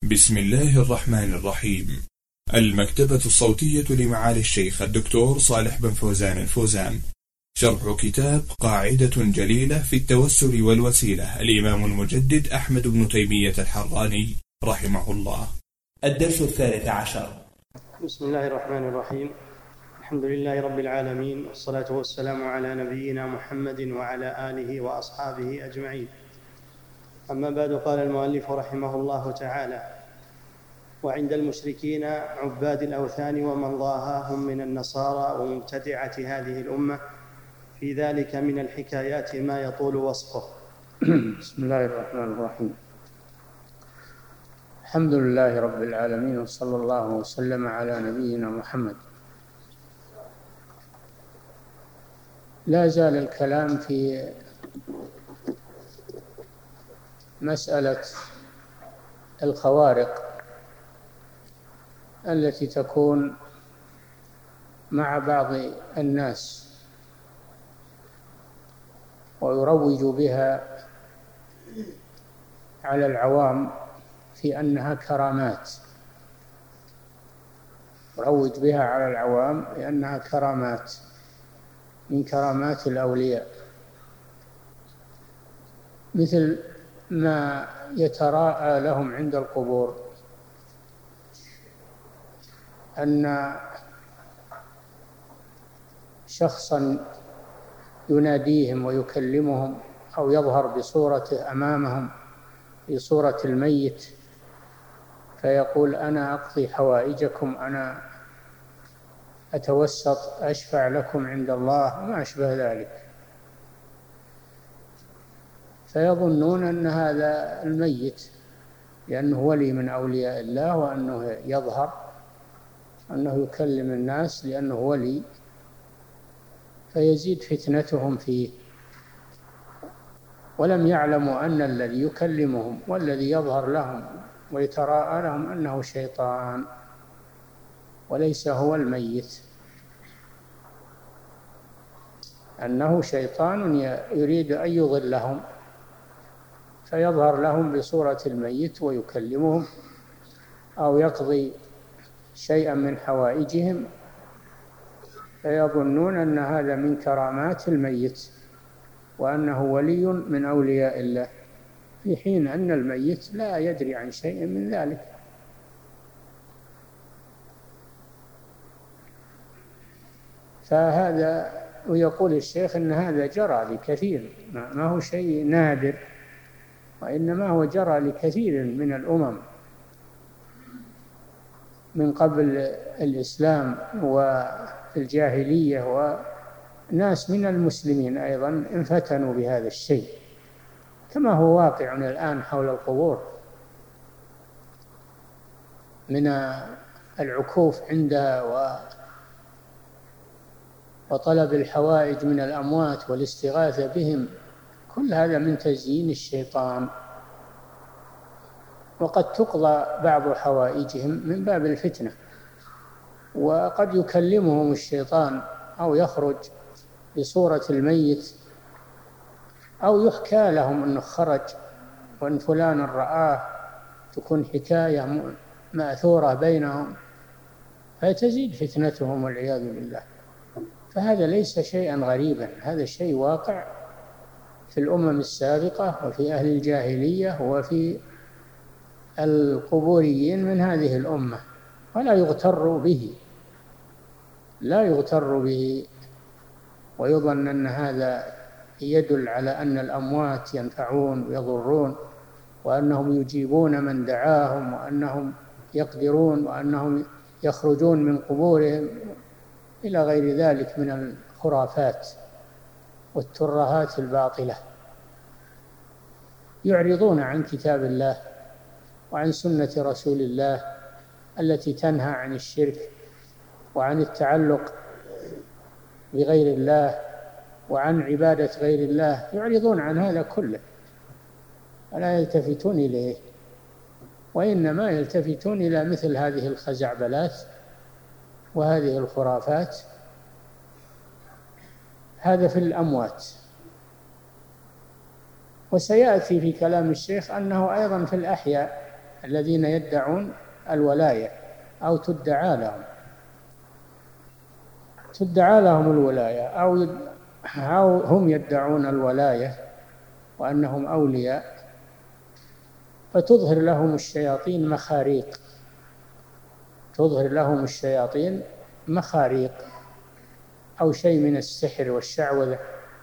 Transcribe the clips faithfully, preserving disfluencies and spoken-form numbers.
بسم الله الرحمن الرحيم. المكتبة الصوتية لمعالي الشيخ الدكتور صالح بن فوزان الفوزان، شرح كتاب قاعدة جليلة في التوسل والوسيلة، الإمام المجدد أحمد بن تيمية الحراني رحمه الله. الدرس الثالث عشر. بسم الله الرحمن الرحيم. الحمد لله رب العالمين، والصلاة والسلام على نبينا محمد وعلى آله وأصحابه أجمعين. أما بعد، قال المؤلف رحمه الله تعالى: وعند المشركين عباد الأوثان ومن ضاهاهم من النصارى ومبتدعة هذه الأمة في ذلك من الحكايات ما يطول وصفه. بسم الله الرحمن الرحيم. الحمد لله رب العالمين، وصلى الله وسلم على نبينا محمد. لا زال الكلام في مسألة الخوارق التي تكون مع بعض الناس ويروج بها على العوام في أنها كرامات، يروج بها على العوام لأنها كرامات من كرامات الأولياء، مثل ما يتراءى لهم عند القبور أن شخصا يناديهم ويكلمهم أو يظهر بصورته أمامهم في صورة الميت، فيقول: أنا أقضي حوائجكم، أنا أتوسط، أشفع لكم عند الله، ما أشبه ذلك. فيظنون أن هذا الميت لأنه ولي من أولياء الله، وأنه يظهر أنه يكلم الناس لأنه ولي، فيزيد فتنتهم فيه، ولم يعلموا أن الذي يكلمهم والذي يظهر لهم ويتراءى لهم أنه شيطان وليس هو الميت، أنه شيطان يريد أن يضلهم، فيظهر لهم بصورة الميت ويكلمهم أو يقضي شيئا من حوائجهم، فيظنون أن هذا من كرامات الميت وأنه ولي من أولياء الله، في حين أن الميت لا يدري عن شيء من ذلك. فهذا، ويقول الشيخ أن هذا جرى لكثير، ما هو شيء نادر، وإنما هو جرى لكثير من الأمم من قبل الإسلام وفي الجاهلية، وناس من المسلمين أيضا انفتنوا بهذا الشيء، كما هو واقع الآن حول القبور من العكوف عندها وطلب الحوائج من الأموات والاستغاثة بهم، كل هذا من تزيين الشيطان، وقد تقضى بعض حوائجهم من باب الفتنة، وقد يكلمهم الشيطان أو يخرج بصورة الميت، أو يحكى لهم أنه خرج وأن فلان رآه، تكون حكاية مأثورة بينهم، فتزيد فتنتهم والعياذ بالله. فهذا ليس شيئا غريبا، هذا شيء واقع في الأمم السابقة وفي أهل الجاهلية وفي القبوريين من هذه الأمة، ولا يغتر به، لا يغتر به ويظن أن هذا يدل على أن الأموات ينفعون ويضرون، وأنهم يجيبون من دعاهم، وأنهم يقدرون، وأنهم يخرجون من قبورهم، إلى غير ذلك من الخرافات والترهات الباطلة. يعرضون عن كتاب الله وعن سنة رسول الله التي تنهى عن الشرك وعن التعلق بغير الله وعن عبادة غير الله، يعرضون عن هذا كله ولا يلتفتون إليه، وإنما يلتفتون إلى مثل هذه الخزعبلات وهذه الخرافات. هذا في الأموات. وسيأتي في كلام الشيخ أنه أيضا في الأحياء الذين يدعون الولاية أو تدعى لهم تدعى لهم الولاية أو أو هم يدعون الولاية وأنهم أولياء، فتظهر لهم الشياطين مخاريق تظهر لهم الشياطين مخاريق أو شيء من السحر والشعوذة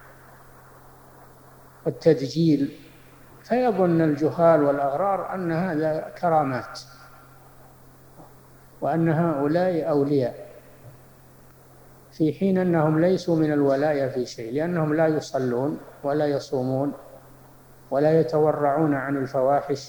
والتدجيل، فيظن الجهال والأغرار أن هذا كرامات وأن هؤلاء أولياء، في حين أنهم ليسوا من الولاية في شيء، لأنهم لا يصلون ولا يصومون ولا يتورعون عن الفواحش،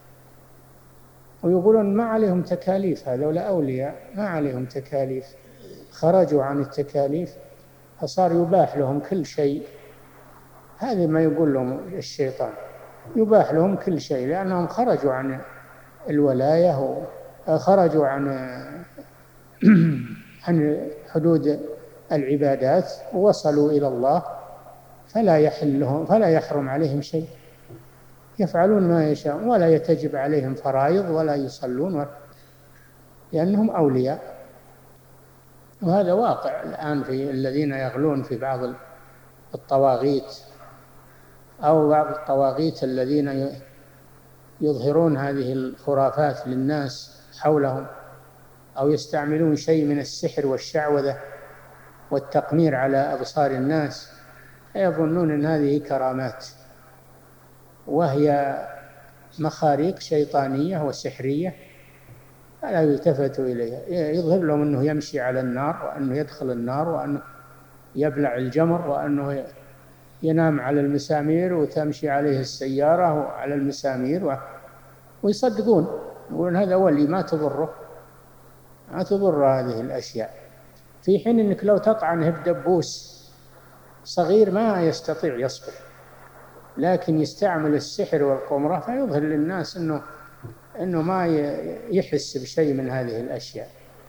ويقولون ما عليهم تكاليف، هذول أولياء ما عليهم تكاليف، خرجوا عن التكاليف فصار يباح لهم كل شيء. هذا ما يقول لهم الشيطان، يباح لهم كل شيء لأنهم خرجوا عن الولاية وخرجوا عن عن حدود العبادات ووصلوا إلى الله، فلا يحل لهم فلا يحرم عليهم شيء، يفعلون ما يشاءون ولا يتجب عليهم فرائض ولا يصلون لأنهم أولياء. وهذا واقع الآن في الذين يغلون في بعض الطواغيت أو بعض الطواغيت الذين يظهرون هذه الخرافات للناس حولهم، أو يستعملون شيء من السحر والشعوذة والتقمير على أبصار الناس، يظنون أن هذه كرامات، وهي مخاريق شيطانية وسحرية فلا يلتفتوا إليها. يظهر لهم أنه يمشي على النار وأنه يدخل النار وأنه يبلع الجمر وأنه ينام على المسامير وتمشي عليه السيارة على المسامير، ويصدقون يقولون هذا ولي ما تضره ما تضر هذه الأشياء، في حين أنك لو تطعنه بدبوس صغير ما يستطيع يصبر، لكن يستعمل السحر والقمرة فيظهر للناس أنه أنه ما يحس بشيء من هذه الأشياء.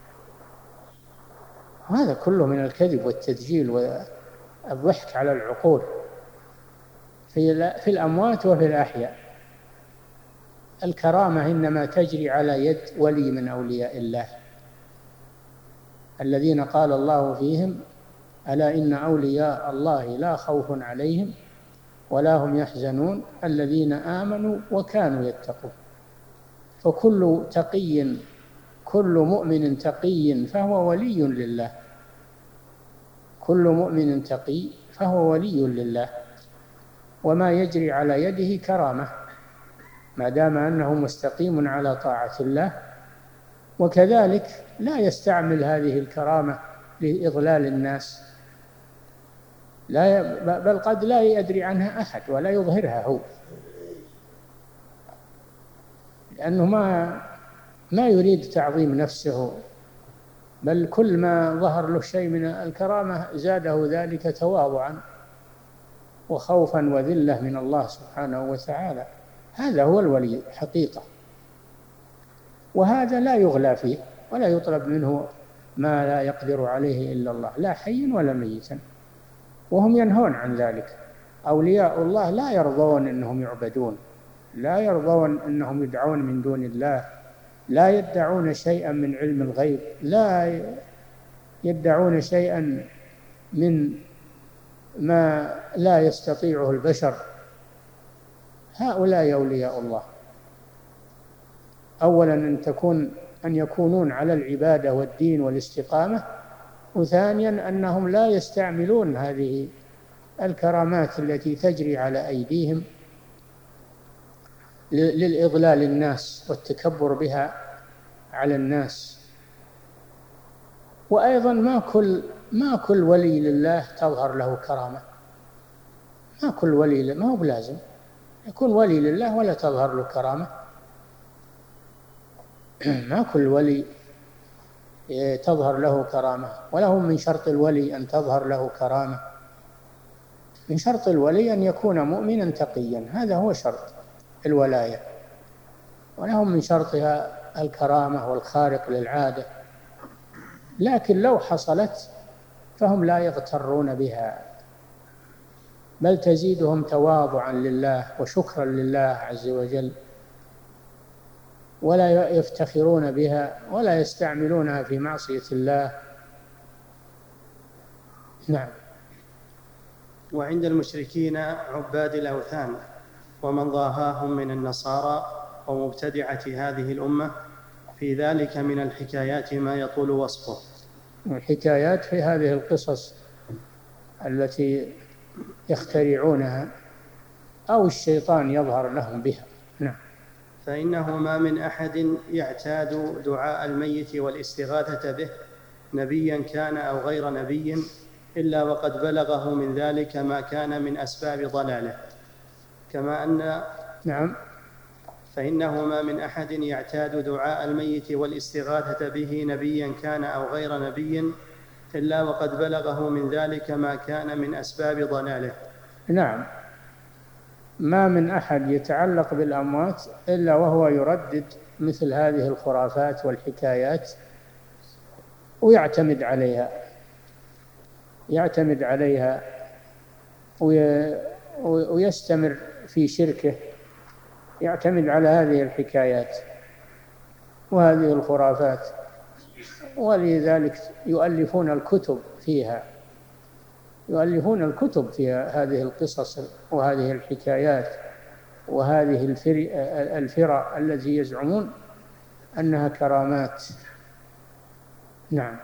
هذا كله من الكذب والتدجيل والضحك على العقول في في الأموات وفي الأحياء. الكرامة إنما تجري على يد ولي من أولياء الله الذين قال الله فيهم: ألا إن أولياء الله لا خوف عليهم ولا هم يحزنون الذين آمنوا وكانوا يتقون. فكل تقي كل مؤمن تقي فهو ولي لله كل مؤمن تقي فهو ولي لله وما يجري على يده كرامة ما دام أنه مستقيم على طاعة الله. وكذلك لا يستعمل هذه الكرامة لإضلال الناس، لا بل قد لا يدري عنها أحد ولا يظهرها هو، لأنه ما ما يريد تعظيم نفسه، بل كل ما ظهر له شيء من الكرامة زاده ذلك تواضعا وخوفا وذلة من الله سبحانه وتعالى. هذا هو الولي حقيقة، وهذا لا يغلى فيه ولا يطلب منه ما لا يقدر عليه إلا الله، لا حي ولا ميتا، وهم ينهون عن ذلك. أولياء الله لا يرضون أنهم يعبدون، لا يرضون أنهم يدعون من دون الله، لا يدعون شيئا من علم الغيب، لا يدعون شيئا من ما لا يستطيعه البشر. هؤلاء أولياء الله أولا أن تكون أن يكونون على العبادة والدين والاستقامة، وثانيا أنهم لا يستعملون هذه الكرامات التي تجري على أيديهم للإضلال الناس والتكبر بها على الناس. وأيضا ما كل ما كل ولي لله تظهر له كرامة، ما كل ولي، ما هو بلازم يكون ولي لله ولا تظهر له كرامة. ما كل ولي تظهر له كرامة، ولا هو من شرط الولي أن تظهر له كرامة. من شرط الولي أن يكون مؤمنا تقيا، هذا هو شرط الولاية، ولهم من شرطها الكرامة والخارق للعادة. لكن لو حصلت فهم لا يغترون بها، بل تزيدهم تواضعا لله وشكرا لله عز وجل. ولا يفتخرون بها ولا يستعملونها في معصية الله. نعم. وعند المشركين عباد الأوثان ومن ضاهاهم من النصارى ومبتدعة هذه الأمة في ذلك من الحكايات ما يطول وصفه. الحكايات في هذه القصص التي يخترعونها أو الشيطان يظهر لهم بها. نعم. فإنه ما من أحد يعتاد دعاء الميت والاستغاثة به نبيا كان أو غير نبي إلا وقد بلغه من ذلك ما كان من أسباب ضلاله، كما أن نعم فإنه ما من أحد يعتاد دعاء الميت والاستغاثة به نبيا كان أو غير نبي إلا وقد بلغه من ذلك ما كان من أسباب ضلاله. نعم. ما من أحد يتعلق بالأموات إلا وهو يردد مثل هذه الخرافات والحكايات ويعتمد عليها يعتمد عليها ويستمر في شركه، يعتمد على هذه الحكايات وهذه الخرافات، ولذلك يؤلفون الكتب فيها يؤلفون الكتب في هذه القصص وهذه الحكايات وهذه الفرع التي يزعمون أنها كرامات. نعم.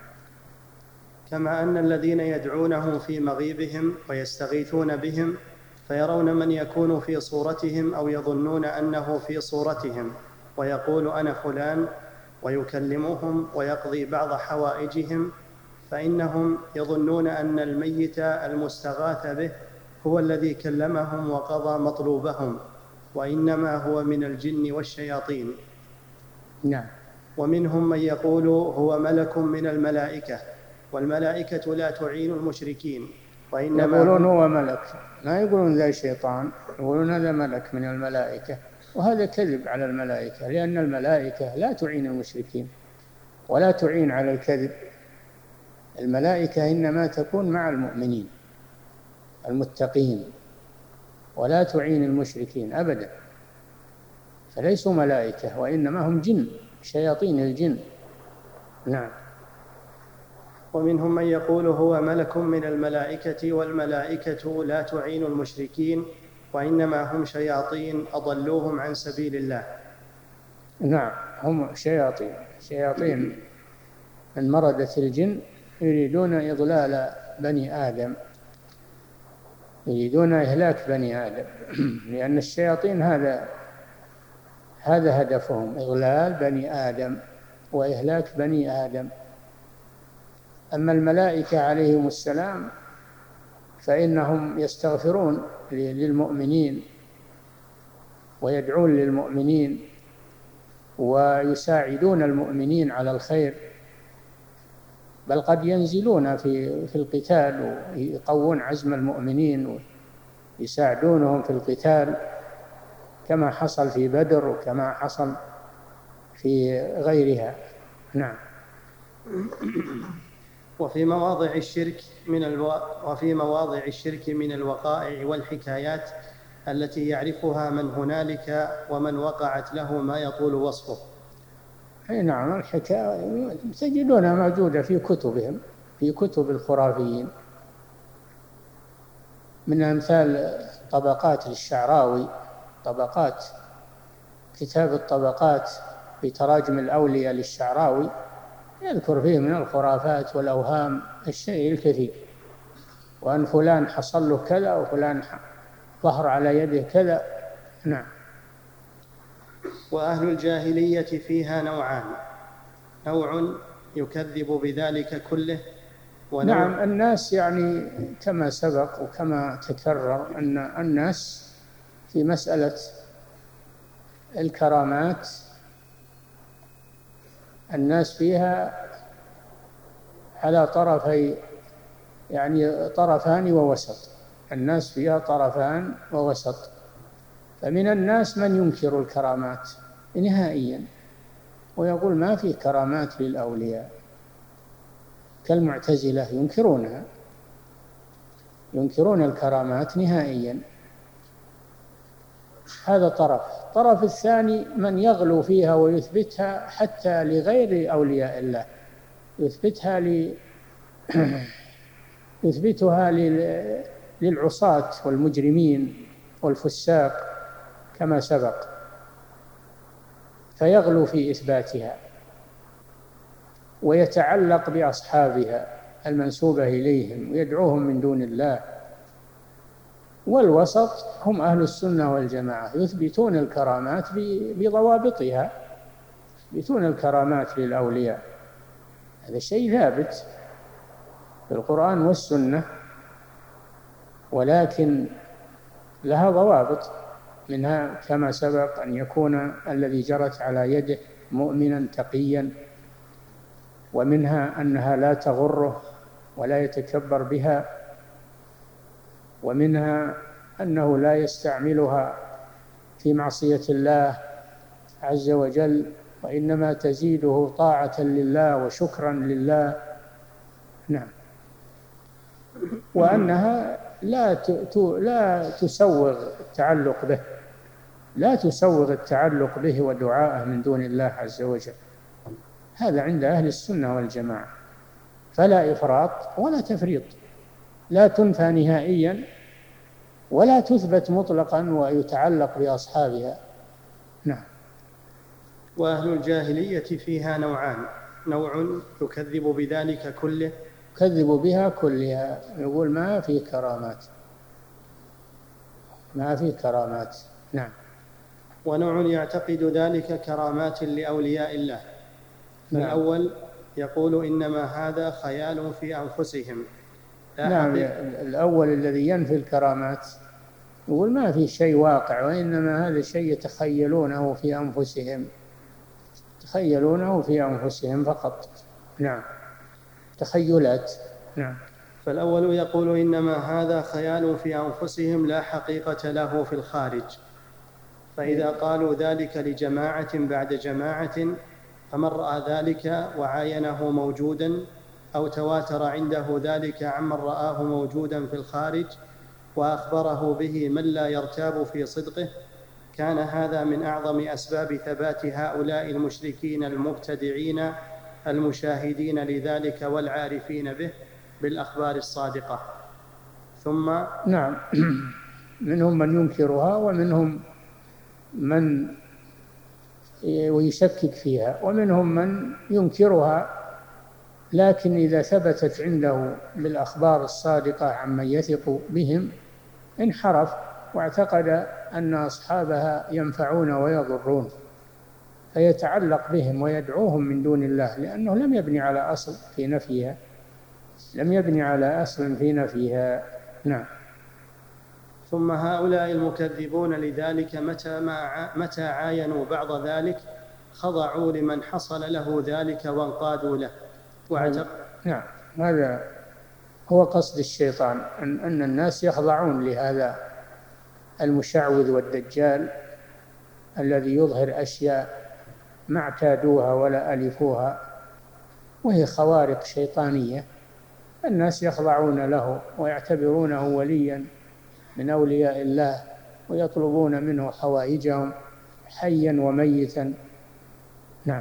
كما أن الذين يدعونهم في مغيبهم ويستغيثون بهم فيرون من يكون في صورتهم أو يظنون أنه في صورتهم ويقول أنا فلان ويكلمهم ويقضي بعض حوائجهم، فإنهم يظنون أن الميت المستغاث به هو الذي كلمهم وقضى مطلوبهم، وإنما هو من الجن والشياطين. نعم. ومنهم من يقول هو ملك من الملائكة، والملائكة لا تعين المشركين، وإنما يقولون هو ملك، ما يقولون ذا شيطان، يقولون هذا ملك من الملائكة، وهذا كذب على الملائكة، لأن الملائكة لا تعين المشركين ولا تعين على الكذب. الملائكة إنما تكون مع المؤمنين المتقين ولا تعين المشركين أبدا، فليسوا ملائكة وإنما هم جن، شياطين الجن. نعم. ومنهم من يقول هو ملك من الملائكة، والملائكة لا تعين المشركين وإنما هم شياطين أضلوهم عن سبيل الله. نعم، هم شياطين شياطين من مردة الجن يريدون إضلال بني آدم، يريدون إهلاك بني آدم لأن الشياطين هذا هذا هدفهم، إضلال بني آدم وإهلاك بني آدم. أما الملائكة عليهم السلام فإنهم يستغفرون للمؤمنين ويدعون للمؤمنين ويساعدون المؤمنين على الخير، بل قد ينزلون في في القتال ويقوون عزم المؤمنين ويساعدونهم في القتال، كما حصل في بدر وكما حصل في غيرها. نعم. وفي مواضع الشرك من الو... وفي مواضع الشرك من الوقائع والحكايات التي يعرفها من هنالك ومن وقعت له ما يطول وصفه. أي نعم، الحكاية تجدونها موجودة في كتبهم، في كتب الخرافيين، من أمثال طبقات للشعراوي، طبقات كتاب الطبقات في تراجم الأولياء للشعراوي، يذكر فيه من الخرافات والأوهام الشيء الكثير، وأن فلان حصل له كذا وفلان ظهر على يده كذا. نعم. وأهل الجاهلية فيها نوعان، نوع يكذب بذلك كله ونوع نعم. الناس يعني كما سبق وكما تكرر أن الناس في مسألة الكرامات الناس فيها على طرفي، يعني طرفان ووسط، الناس فيها طرفان ووسط. فمن الناس من ينكر الكرامات نهائيا ويقول ما في كرامات للأولياء، كالمعتزلة ينكرونها، ينكرون الكرامات نهائيا. هذا طرف. الطرف الثاني من يغلو فيها ويثبتها حتى لغير أولياء الله، يثبتها ل... يثبتها لل... للعصاة والمجرمين والفساق كما سبق، فيغلو في إثباتها ويتعلق بأصحابها المنسوبة إليهم ويدعوهم من دون الله. والوسط هم أهل السنة والجماعة، يثبتون الكرامات بضوابطها، يثبتون الكرامات للأولياء، هذا شيء ثابت في القرآن والسنة، ولكن لها ضوابط، منها كما سبق أن يكون الذي جرت على يده مؤمنا تقيا، ومنها أنها لا تغره ولا يتكبر بها، ومنها أنه لا يستعملها في معصية الله عز وجل، وإنما تزيده طاعة لله وشكرا لله. نعم. وأنها لا لا تسوغ التعلق به، لا تسوغ التعلق به ودعاءه من دون الله عز وجل، هذا عند أهل السنة والجماعة، فلا إفراط ولا تفريط، لا تنفى نهائيا ولا تثبت مطلقا ويتعلق بأصحابها. نعم. وأهل الجاهلية فيها نوعان، نوع يكذب بذلك كله، يكذب بها كلها، يقول ما في كرامات، ما في كرامات. نعم. ونوع يعتقد ذلك كرامات لأولياء الله. نعم. الأول يقول إنما هذا خيال في أنفسهم. نعم. الأول الذي ينفي الكرامات يقول ما في شيء واقع، وإنما هذا شيء يتخيلونه في أنفسهم، يتخيلونه في أنفسهم فقط. نعم. تخيلات. نعم. فالأول يقول إنما هذا خيال في أنفسهم لا حقيقة له في الخارج، فإذا قالوا ذلك لجماعة بعد جماعة فمن رأى ذلك وعاينه موجودا أو تواتر عنده ذلك عمن رآه موجودا في الخارج وأخبره به من لا يرتاب في صدقه، كان هذا من أعظم أسباب ثبات هؤلاء المشركين المبتدعين المشاهدين لذلك والعارفين به بالأخبار الصادقة. ثم نعم. منهم من ينكرها ومنهم من ويشكك فيها، ومنهم من ينكرها لكن إذا ثبتت عنده بالأخبار الصادقة عمن يثق بهم انحرف واعتقد أن أصحابها ينفعون ويضرون، فيتعلق بهم ويدعوهم من دون الله، لأنه لم يبني على أصل في نفيها، لم يبني على أصل في نفيها. نعم. ثم هؤلاء المكذبون لذلك متى, ما متى عاينوا بعض ذلك خضعوا لمن حصل له ذلك وانقادوا له واعتق... نعم. هذا هو قصد الشيطان، أن, أن الناس يخضعون لهذا المشعوذ والدجال الذي يظهر أشياء ما اعتادوها ولا ألفوها، وهي خوارق شيطانية، الناس يخضعون له ويعتبرونه وليا من أولياء الله ويطلبون منه حوائجهم حيا وميتا. نعم.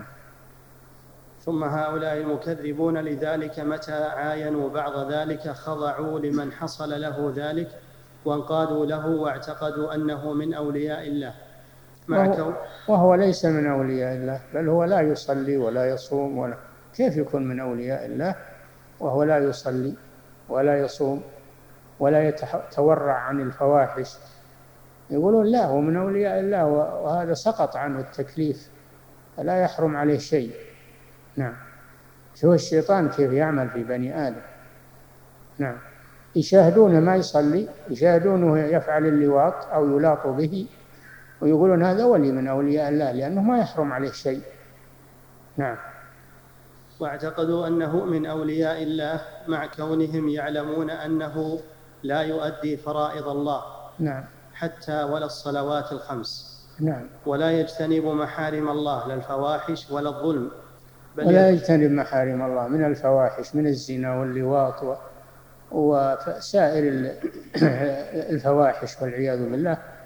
ثم هؤلاء المكذبون لذلك متى عاينوا بعض ذلك خضعوا لمن حصل له ذلك وانقادوا له واعتقدوا أنه من أولياء الله، وهو, وهو ليس من أولياء الله، بل هو لا يصلي ولا يصوم ولا، كيف يكون من أولياء الله وهو لا يصلي ولا يصوم ولا يتورع عن الفواحش؟ يقولون لا، هو من أولياء الله وهذا سقط عنه التكليف فلا يحرم عليه شيء. نعم. شوف الشيطان كيف يعمل في بني آدم. نعم. يشاهدونه ما يصلي، يشاهدونه يفعل اللواط أو يلاط به ويقولون هذا ولي من أولياء الله لأنه ما يحرم عليه شيء. نعم. واعتقدوا أنه من أولياء الله مع كونهم يعلمون أنه لا يؤدي فرائض الله. نعم. حتى ولا الصلوات الخمس. نعم. ولا يجتنب محارم الله لا الفواحش ولا الظلم، بل ولا يجتنب محارم الله من الفواحش من الزنا واللواط وسائر الفواحش والعياذ بالله،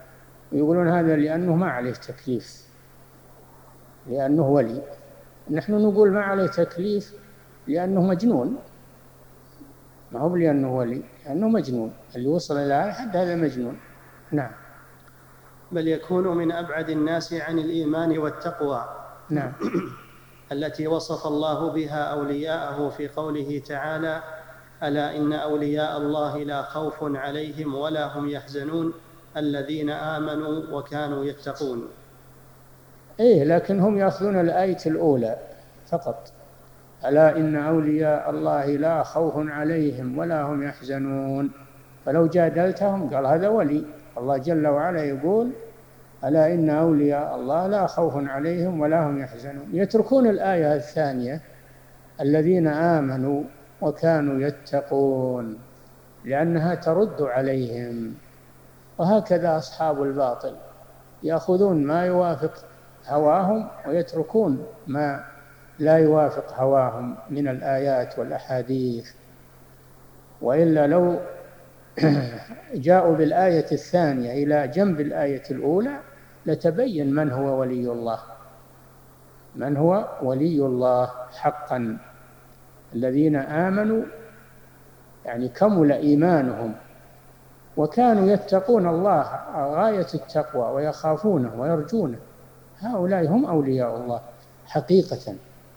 ويقولون هذا لأنه ما عليه تكليف، لأنه ولي. نحن نقول ما عليه تكليف لأنه مجنون، ما هو لأنه ولي، لأنه مجنون، اللي وصل إلى هذا الحد هذا مجنون. نعم. بل يكون من أبعد الناس عن الإيمان والتقوى. نعم. التي وصف الله بها أولياءه في قوله تعالى: ألا إن أولياء الله لا خوف عليهم ولا هم يحزنون الذين آمنوا وكانوا يتقون. إيه، لكن هم يأخذون الآية الأولى فقط: ألا إن أولياء الله لا خوف عليهم ولا هم يحزنون. فلو جادلتهم قال هذا ولي. الله جل وعلا يقول: ألا إن أولياء الله لا خوف عليهم ولا هم يحزنون. يتركون الآية الثانية: الذين آمنوا وكانوا يتقون، لأنها ترد عليهم. وهكذا أصحاب الباطل يأخذون ما يوافق هواهم ويتركون ما لا يوافق هواهم من الآيات والأحاديث. وإلا لو جاءوا بالآية الثانية إلى جنب الآية الأولى لتبين من هو ولي الله، من هو ولي الله حقا. الذين آمنوا يعني كمل إيمانهم، وكانوا يتقون الله غاية التقوى ويخافونه ويرجونه، هؤلاء هم أولياء الله حقيقة.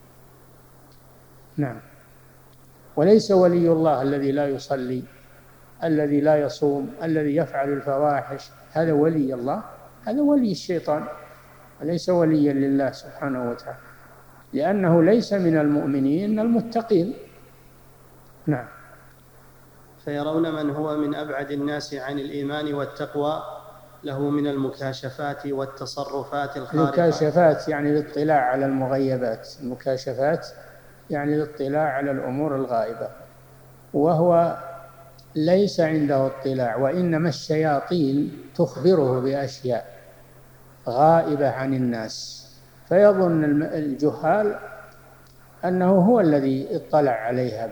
نعم. وليس ولي الله الذي لا يصلي، الذي لا يصوم، الذي يفعل الفواحش، هذا ولي الله؟ هذا ولي الشيطان، وليس وليا لله سبحانه وتعالى، لأنه ليس من المؤمنين المتقين. نعم. فيرون من هو من أبعد الناس عن الإيمان والتقوى له من المكاشفات والتصرفات الخارقة. المكاشفات يعني الاطلاع على المغيبات، المكاشفات يعني الاطلاع على الأمور الغائبة، وهو ليس عنده اطلاع، وإنما الشياطين تخبره بأشياء غائبة عن الناس، فيظن الجهال أنه هو الذي اطلع عليها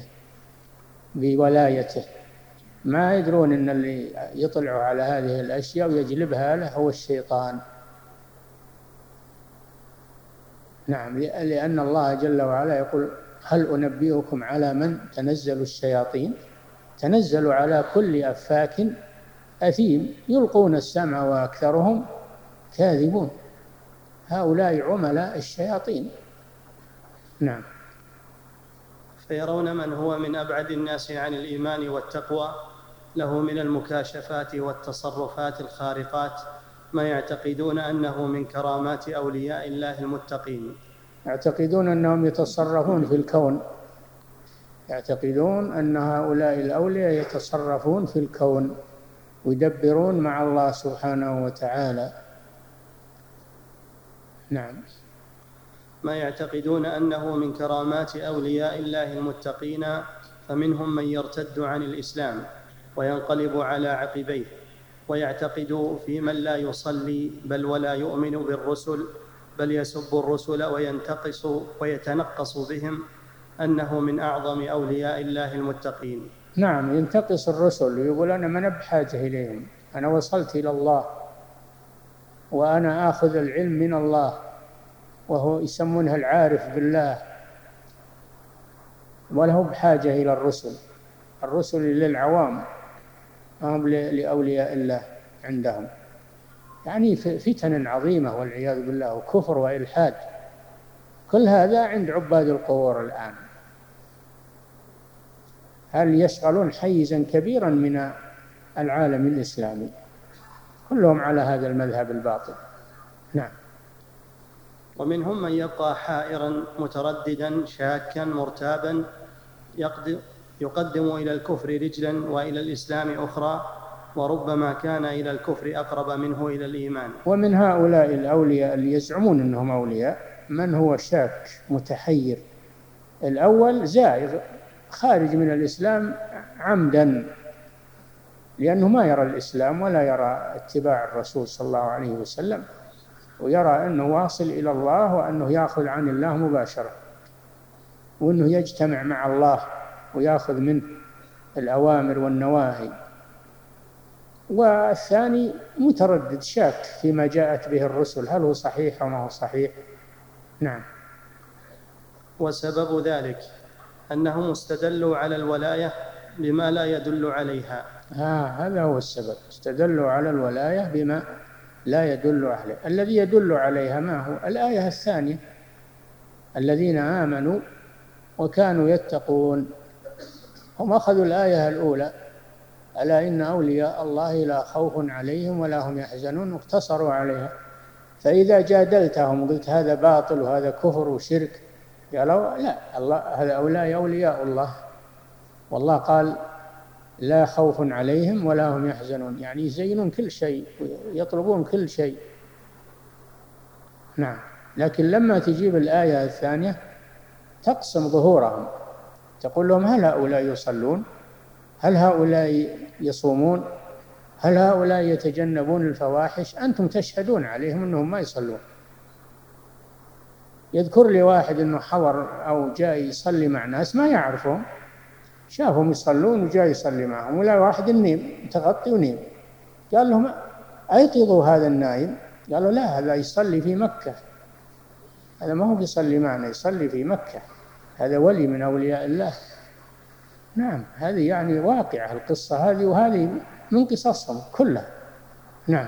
بولايته، ما يدرون أن اللي يطلع على هذه الأشياء ويجلبها له هو الشيطان. نعم. لأن الله جل وعلا يقول: هل أنبئكم على من تنزل الشياطين؟ تنزل على كل أفاك أثيم يلقون السمع وأكثرهم كاذبون. هؤلاء عملاء الشياطين. نعم. فيرون من هو من أبعد الناس عن الإيمان والتقوى له من المكاشفات والتصرفات الخارقات ما يعتقدون أنه من كرامات أولياء الله المتقين. يعتقدون أنهم يتصرفون في الكون، يعتقدون أن هؤلاء الأولياء يتصرفون في الكون ويدبرون مع الله سبحانه وتعالى. نعم. ما يعتقدون أنه من كرامات أولياء الله المتقين، فمنهم من يرتد عن الإسلام وينقلب على عقبيه، ويعتقد في من لا يصلي بل ولا يؤمن بالرسل بل يسب الرسل وينتقص ويتنقص بهم أنه من أعظم أولياء الله المتقين. نعم. ينتقص الرسل ويقول: أنا ما بحاجة إليهم، أنا وصلت إلى الله وأنا آخذ العلم من الله، وهو يسمونه العارف بالله، وله بحاجة إلى الرسل. الرسل للعوام هم لأولياء الله عندهم. يعني فتن عظيمة والعياذ بالله، وكفر وإلحاد، كل هذا عند عباد القبور الآن. هل يشغلون حيزا كبيرا من العالم الإسلامي، كلهم على هذا المذهب الباطل. نعم. ومنهم من يبقى حائرا مترددا شاكا مرتابا يقدم إلى الكفر رجلا وإلى الإسلام أخرى، وربما كان إلى الكفر أقرب منه إلى الإيمان. ومن هؤلاء الأولياء اللي يزعمون أنهم أولياء من هو شاك متحير. الأول زائغ خارج من الإسلام عمدا، لأنه ما يرى الإسلام ولا يرى اتباع الرسول صلى الله عليه وسلم، ويرى أنه واصل إلى الله وأنه يأخذ عن الله مباشرة، وأنه يجتمع مع الله ويأخذ منه الأوامر والنواهي. والثاني متردد شاك فيما جاءت به الرسل، هل هو صحيح أو ما هو صحيح. نعم. وسبب ذلك أنهم استدلوا على الولاية بما لا يدل عليها. ها هذا هو السبب، استدلوا على الولاية بما لا يدل عليه. الذي يدل عليها ما هو؟ الآية الثانية: الذين آمنوا وكانوا يتقون. هم أخذوا الآية الأولى: ألا إن أولياء الله لا خوف عليهم ولا هم يحزنون، واقتصروا عليها. فإذا جادلتهم وقلت هذا باطل وهذا كفر وشرك، قالوا لا، الله هؤلاء أولياء الله، والله قال لا خوف عليهم ولا هم يحزنون، يعني يزينون كل شيء ويطلبون كل شيء. نعم. لكن لما تجيب الآية الثانية تقسم ظهورهم، تقول لهم هل هؤلاء يصلون؟ هل هؤلاء يصومون؟ هل هؤلاء يتجنبون الفواحش؟ أنتم تشهدون عليهم أنهم ما يصلون. يذكر لي واحد أنه حضر أو جاء يصلي مع ناس ما يعرفهم، شافهم يصلون وجاء يصلي معهم، ولا واحد نيم تغطي ونيم، قال لهم أيقظوا هذا النائم. قالوا لا، هذا يصلي في مكة، هذا ما هو بيصلي معنا، يصلي في مكة، هذا ولي من أولياء الله. نعم، هذه يعني واقعة القصة هذه، وهذه من قصصهم كلها. نعم.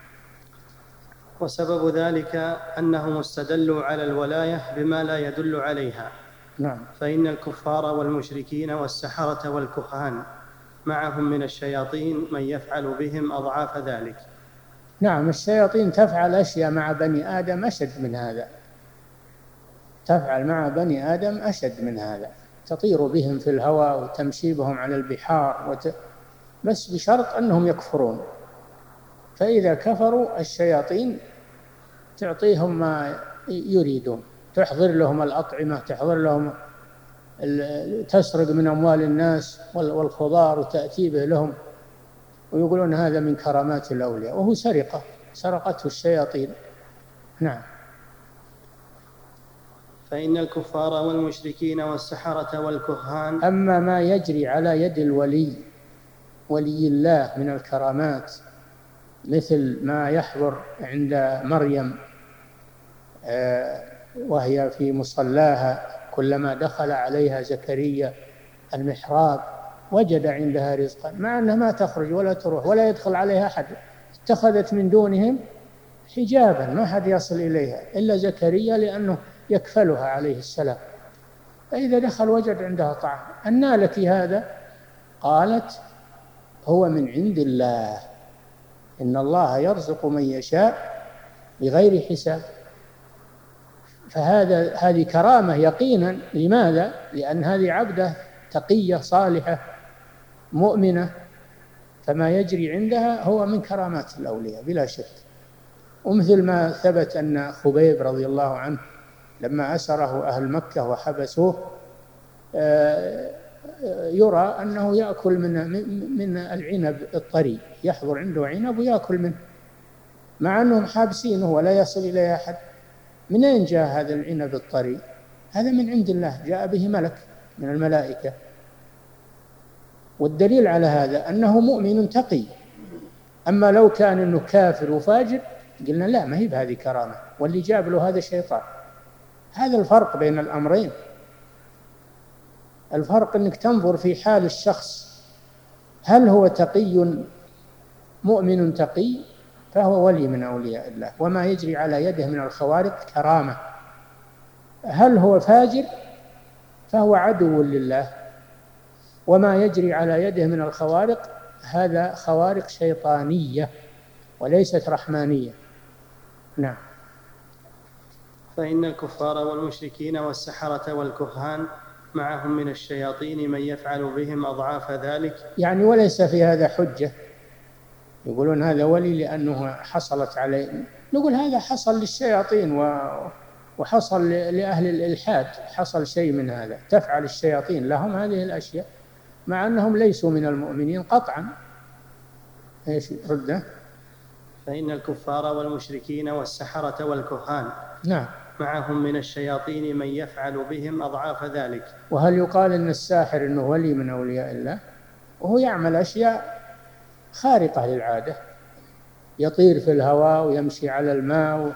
وسبب ذلك أنهم استدلوا على الولاية بما لا يدل عليها. نعم. فإن الكفار والمشركين والسحرة والكهان معهم من الشياطين من يفعل بهم أضعاف ذلك. نعم، الشياطين تفعل أشياء مع بني آدم أشد من هذا، تفعل مع بني آدم أشد من هذا، تطير بهم في الهواء وتمشي بهم على البحار وت... بس بشرط أنهم يكفرون. فإذا كفروا الشياطين تعطيهم ما يريدون، تحضر لهم الأطعمة، تحضر لهم، تسرق من أموال الناس والخضار وتأتي به لهم، ويقولون هذا من كرامات الأولياء، وهو سرقة سرقته الشياطين. نعم. فإن الكفار والمشركين والسحرة والكهان. أما ما يجري على يد الولي ولي الله من الكرامات، مثل ما يحضر عند مريم وهي في مصلاها، كلما دخل عليها زكريا المحراب وجد عندها رزقا، مع أنها ما تخرج ولا تروح ولا يدخل عليها أحد، اتخذت من دونهم حجابا ما حد يصل إليها إلا زكريا لأنه يكفلها عليه السلام. فإذا دخل وجد عندها طعام. أنى لك هذا؟ قالت هو من عند الله، إن الله يرزق من يشاء بغير حساب. فهذا هذه كرامة يقينا. لماذا؟ لأن هذه عبدة تقية صالحة مؤمنة، فما يجري عندها هو من كرامات الأولياء بلا شك. ومثل ما ثبت أن خبيب رضي الله عنه لما أسره أهل مكة وحبسوه يرى أنه يأكل من من العنب الطري، يحضر عنده عنب ويأكل منه، مع أنهم حابسينه ولا يصل إليه أحد. من أين جاء هذا العنب الطري؟ هذا من عند الله، جاء به ملك من الملائكة. والدليل على هذا أنه مؤمن تقي. أما لو كان أنه كافر وفاجر قلنا لا، ما هي بهذه كرامة، واللي جاب له هذا الشيطان. هذا الفرق بين الأمرين. الفرق أنك تنظر في حال الشخص، هل هو تقي مؤمن تقي فهو ولي من أولياء الله، وما يجري على يده من الخوارق كرامة. هل هو فاجر فهو عدو لله، وما يجري على يده من الخوارق هذا خوارق شيطانية وليست رحمانية. نعم. فإن الكفار والمشركين والسحرة والكهان معهم من الشياطين من يفعل بهم أضعاف ذلك. يعني وليس في هذا حجة. يقولون هذا ولي لأنه حصلت عليه، نقول هذا حصل للشياطين وحصل لأهل الإلحاد، حصل شيء من هذا، تفعل الشياطين لهم هذه الأشياء مع أنهم ليسوا من المؤمنين قطعا. إيش رده؟ فإن الكفار والمشركين والسحرة والكهان نعم معهم من الشياطين من يفعل بهم أضعاف ذلك. وهل يقال أن الساحر أنه ولي من أولياء الله وهو يعمل أشياء خارقة للعادة، يطير في الهواء ويمشي على الماء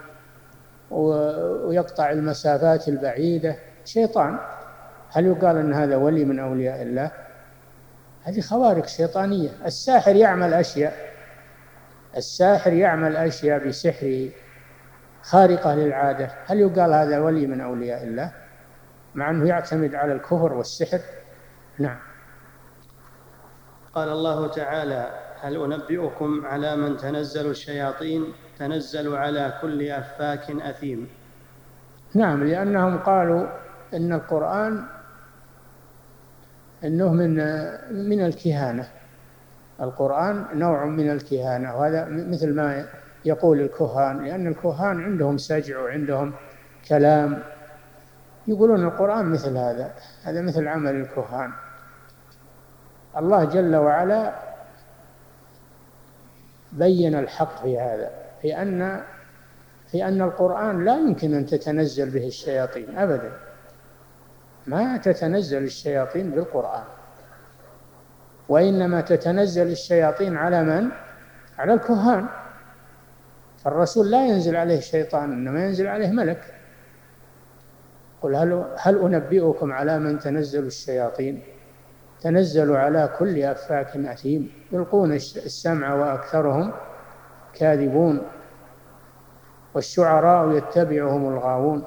ويقطع المسافات البعيدة، شيطان. هل يقال أن هذا ولي من أولياء الله؟ هذه خوارق شيطانية. الساحر يعمل أشياء الساحر يعمل أشياء بسحره خارقة للعادة، هل يقال هذا ولي من أولياء الله مع أنه يعتمد على الكفر والسحر؟ نعم. قال الله تعالى: هل أنبئكم على من تنزل الشياطين تنزل على كل أفاك أثيم. نعم، لأنهم قالوا إن القرآن إنه من من الكهانة، القرآن نوع من الكهانة، وهذا مثل ما يقول الكهان، لأن الكهان عندهم سجع وعندهم كلام، يقولون القرآن مثل هذا، هذا مثل عمل الكهان. الله جل وعلا بين الحق في هذا، في أن في أن القرآن لا يمكن أن تتنزل به الشياطين أبدا، ما تتنزل الشياطين بالقرآن، وإنما تتنزل الشياطين على من؟ على الكهان. فالرسول لا ينزل عليه شيطان، إنما ينزل عليه ملك. قل هل, هل أنبئكم على من تنزل الشياطين تنزل على كل أفاك أثيم يلقون السمع وأكثرهم كاذبون والشعراء يتبعهم الغاوون.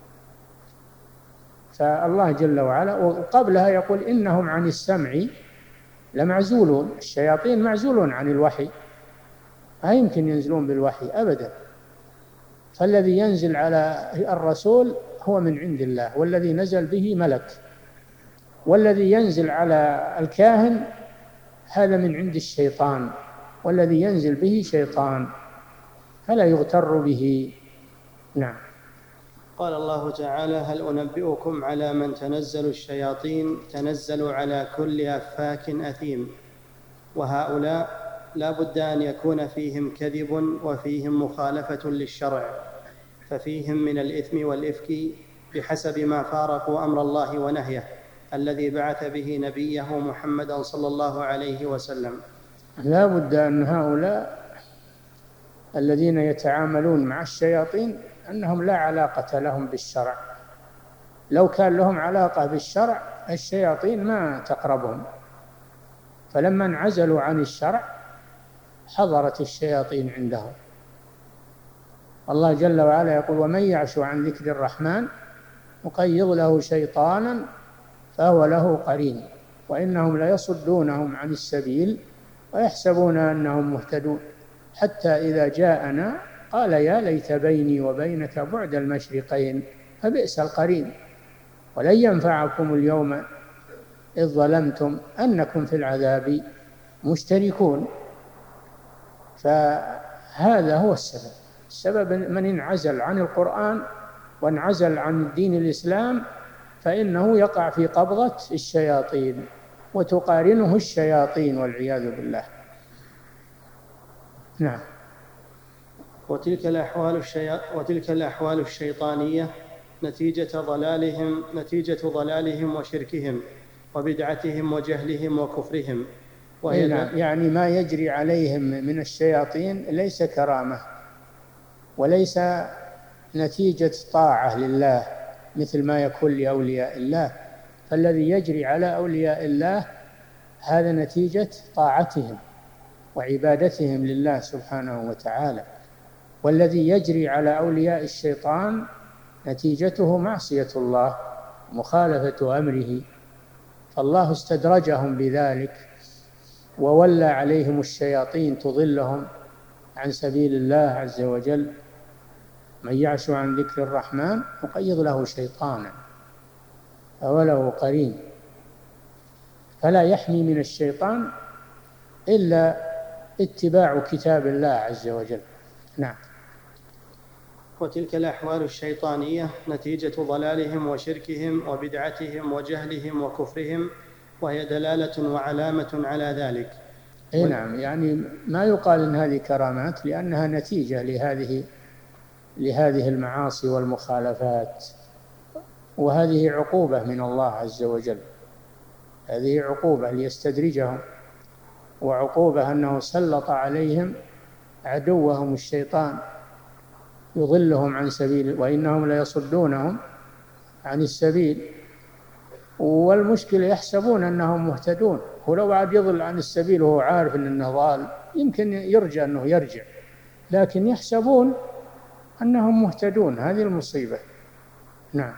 فالله جل وعلا وقبلها يقول إنهم عن السمع لمعزولون، الشياطين معزولون عن الوحي، ما يمكن ينزلون بالوحي أبدا. فالذي ينزل على الرسول هو من عند الله، والذي نزل به ملك، والذي ينزل على الكاهن هذا من عند الشيطان، والذي ينزل به شيطان، فلا يغتر به. نعم. قال الله تعالى: هل أنبئكم على من تنزل الشياطين تنزل على كل أفاك أثيم. وهؤلاء لا بد أن يكون فيهم كذب وفيهم مخالفة للشرع، ففيهم من الإثم والإفك بحسب ما فارقوا أمر الله ونهيه الذي بعث به نبيه محمدا صلى الله عليه وسلم. لا بد أن هؤلاء الذين يتعاملون مع الشياطين أنهم لا علاقة لهم بالشرع، لو كان لهم علاقة بالشرع الشياطين ما تقربهم، فلما انعزلوا عن الشرع حضرت الشياطين عندهم. الله جل وعلا يقول: ومن يعش عن ذكر الرحمن نقيض له شيطانا فهو له قرين وإنهم ليصدونهم عن السبيل ويحسبون أنهم مهتدون حتى إذا جاءنا قال يا ليت بيني وبينك بعد المشرقين فبئس القرين ولن ينفعكم اليوم إذ ظلمتم أنكم في العذاب مشتركون. فهذا هو السبب السبب من انعزل عن القرآن وانعزل عن الدين الإسلام فإنه يقع في قبضة الشياطين وتقارنه الشياطين والعياذ بالله. نعم. وتلك الأحوال الشي... وتلك الأحوال الشيطانية نتيجة ضلالهم نتيجة ضلالهم وشركهم وبدعتهم وجهلهم وكفرهم. وهي يعني ما يجري عليهم من الشياطين ليس كرامة وليس نتيجة طاعة لله مثل ما يكون لأولياء الله، فالذي يجري على أولياء الله هذا نتيجة طاعتهم وعبادتهم لله سبحانه وتعالى، والذي يجري على أولياء الشيطان نتيجته معصية الله مخالفة أمره، فالله استدرجهم بذلك وولى عليهم الشياطين تضلهم عن سبيل الله عز وجل. من يعش عن ذكر الرحمن نقيض له شيطانا فهو له قرين، فلا يحمي من الشيطان إلا اتباع كتاب الله عز وجل. نعم. وتلك الأحوال الشيطانية نتيجة ضلالهم وشركهم وبدعتهم وجهلهم وكفرهم، وهي دلالة وعلامة على ذلك. أي نعم، يعني ما يقال إن هذه كرامات لأنها نتيجة لهذه لهذه المعاصي والمخالفات، وهذه عقوبة من الله عز وجل، هذه عقوبة ليستدرجهم وعقوبة أنه سلط عليهم عدوهم الشيطان يضلهم عن سبيل، وإنهم ليصدونهم عن السبيل. والمشكلة يحسبون أنهم مهتدون، ولو عاد يضل عن السبيل وهو عارف أنه ضال يمكن يرجع أنه يرجع، لكن يحسبون أنهم مهتدون. هذه المصيبة. نعم.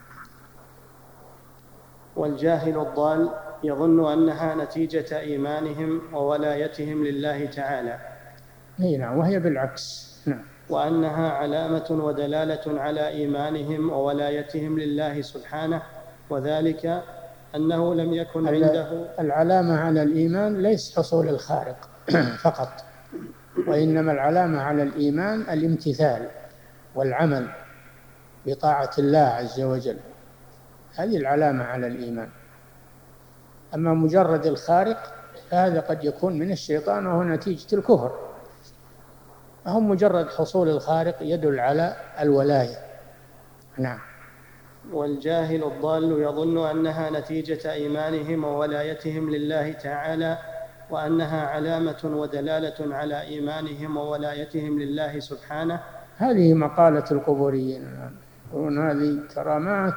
والجاهل الضال يظن أنها نتيجة إيمانهم وولايتهم لله تعالى. نعم، وهي بالعكس. نعم. وأنها علامة ودلالة على إيمانهم وولايتهم لله سبحانه، وذلك أنه لم يكن عنده. العلامة على الإيمان ليس حصول الخارق فقط، وإنما العلامة على الإيمان الامتثال والعمل بطاعة الله عز وجل، هذه العلامة على الإيمان. أما مجرد الخارق فهذا قد يكون من الشيطان وهو نتيجة الكفر، هم مجرد حصول الخارق يدل على الولاية. نعم. والجاهل الضال يظن أنها نتيجة إيمانهم وولايتهم لله تعالى، وأنها علامة ودلالة على إيمانهم وولايتهم لله سبحانه. هذه مقالة القبوريين، يقولون هذه كرامات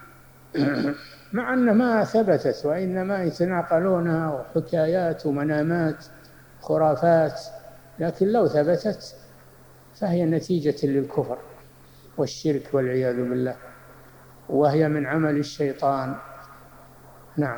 مع أن ما ثبتت، وإنما يتناقلونها وحكايات ومنامات خرافات، لكن لو ثبتت فهي نتيجة للكفر والشرك والعياذ بالله، وهي من عمل الشيطان. نعم.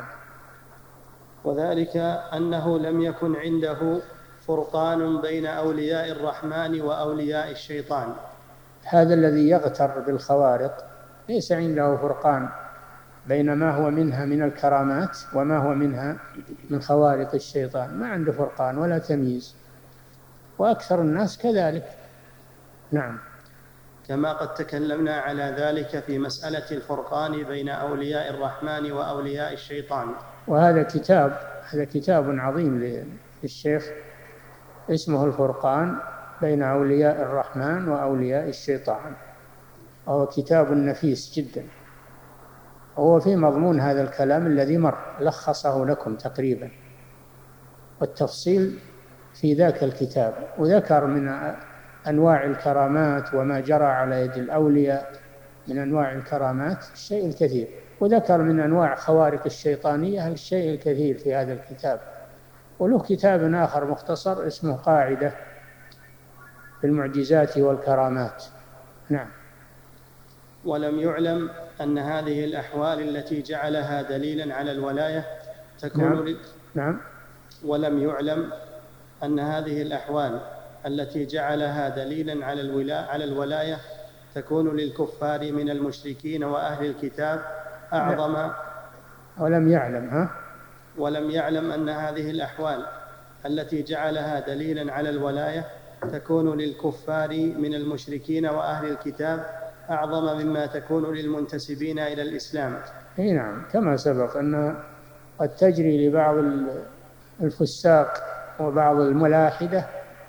وذلك أنه لم يكن عنده فرقان بين أولياء الرحمن وأولياء الشيطان. هذا الذي يغتر بالخوارق ليس عنده فرقان بين ما هو منها من الكرامات وما هو منها من خوارق الشيطان، ما عنده فرقان ولا تمييز، وأكثر الناس كذلك. نعم. كما قد تكلمنا على ذلك في مسألة الفرقان بين أولياء الرحمن وأولياء الشيطان. وهذا كتاب هذا كتاب عظيم للشيخ اسمه الفرقان بين أولياء الرحمن وأولياء الشيطان، وهو كتاب نفيس جدا، هو في مضمون هذا الكلام الذي مر لخصه لكم تقريبا، والتفصيل في ذاك الكتاب، وذكر من أنواع الكرامات وما جرى على يد الأولياء من أنواع الكرامات الشيء الكثير، وذكر من أنواع خوارق الشيطانية الشيء الكثير في هذا الكتاب. وله كتاب آخر مختصر اسمه قاعدة في المعجزات والكرامات. نعم. ولم يعلم أن هذه الأحوال التي جعلها دليلا على الولاية تكون نعم. ل... نعم. ولم يعلم أن هذه الأحوال التي جعلها دليلا على الولاية على الولاية تكون للكفار من المشركين وأهل الكتاب أعظم. ولم يعلم ها ولم يعلم أن هذه الأحوال التي جعلها دليلا على الولاية تكون للكفار من المشركين وأهل الكتاب أعظم مما تكون للمنتسبين إلى الإسلام. اي نعم، كما سبق أن قد تجري لبعض الفساق وبعض الملاحدة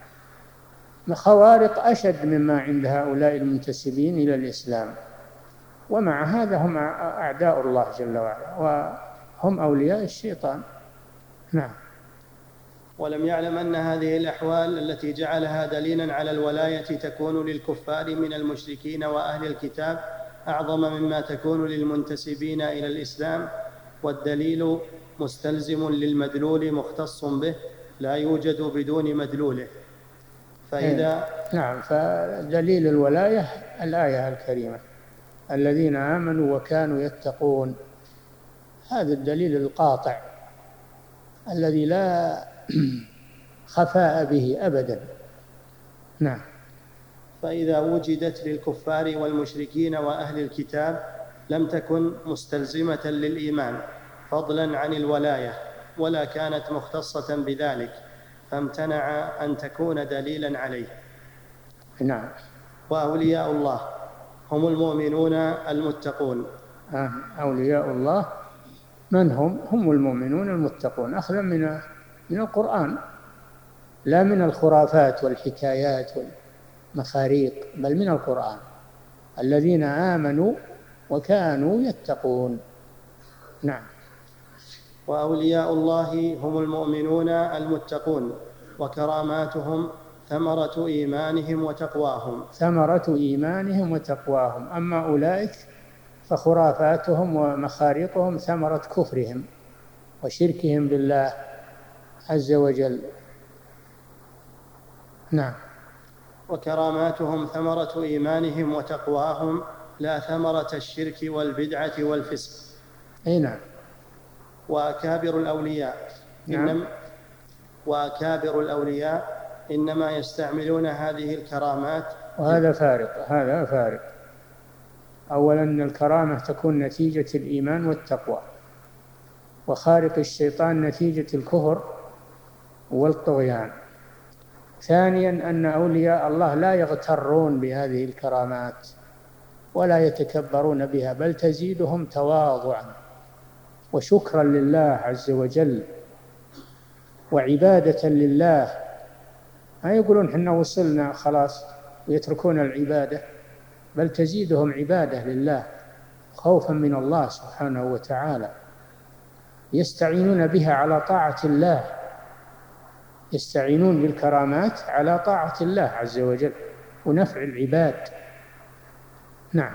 خوارق أشد مما عند هؤلاء المنتسبين إلى الإسلام، ومع هذا هم أعداء الله جل وعلا وهم أولياء الشيطان. نعم. ولم يعلم أن هذه الأحوال التي جعلها دليلا على الولاية تكون للكفار من المشركين وأهل الكتاب أعظم مما تكون للمنتسبين إلى الإسلام، والدليل مستلزم للمدلول مختص به لا يوجد بدون مدلوله. فإذا نعم، فدليل الولاية الآية الكريمة الذين آمنوا وكانوا يتقون، هذا الدليل القاطع الذي لا خفاء به أبدا. نعم. فإذا وجدت للكفار والمشركين وأهل الكتاب لم تكن مستلزمة للإيمان فضلا عن الولاية، ولا كانت مختصة بذلك، فامتنع أن تكون دليلا عليه. نعم. وأولياء الله هم المؤمنون المتقون. أولياء الله من هم؟ هم المؤمنون المتقون، أخذا من من القرآن لا من الخرافات والحكايات والمخاريق، بل من القرآن الذين آمنوا وكانوا يتقون. نعم. وأولياء الله هم المؤمنون المتقون، وكراماتهم ثمرة إيمانهم وتقواهم ثمرة إيمانهم وتقواهم. أما أولئك فخرافاتهم ومخارقهم ثمرة كفرهم وشركهم بالله عز وجل. نعم. وكراماتهم ثمرة إيمانهم وتقواهم لا ثمرة الشرك والبدعة والفسق. أي نعم. وأكابر الأولياء نعم. إنما وأكابر الأولياء إنما يستعملون هذه الكرامات. وهذا فارق، هذا فارق. أولا أن الكرامة تكون نتيجة الإيمان والتقوى، وخارق الشيطان نتيجة الكفر والطغيان. ثانيا أن أولياء الله لا يغترون بهذه الكرامات ولا يتكبرون بها، بل تزيدهم تواضعا وشكرا لله عز وجل وعبادة لله. ما يقولون حنا وصلنا خلاص ويتركون العبادة، بل تزيدهم عبادة لله خوفا من الله سبحانه وتعالى، يستعينون بها على طاعة الله، يستعينون بالكرامات على طاعة الله عز وجل ونفع العباد. نعم.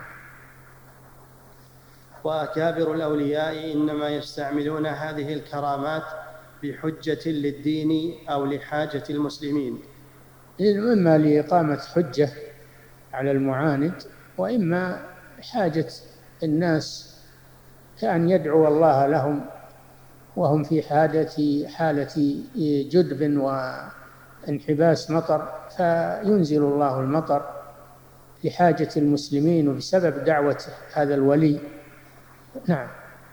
وأكابر الأولياء إنما يستعملون هذه الكرامات بحجة للدين أو لحاجة المسلمين، إما لإقامة حجة على المعاند، وإما حاجة الناس، كأن يدعو الله لهم وهم في حالة حالة جدب وانحباس مطر، فينزل الله المطر لحاجة المسلمين وبسبب دعوة هذا الولي. نعم.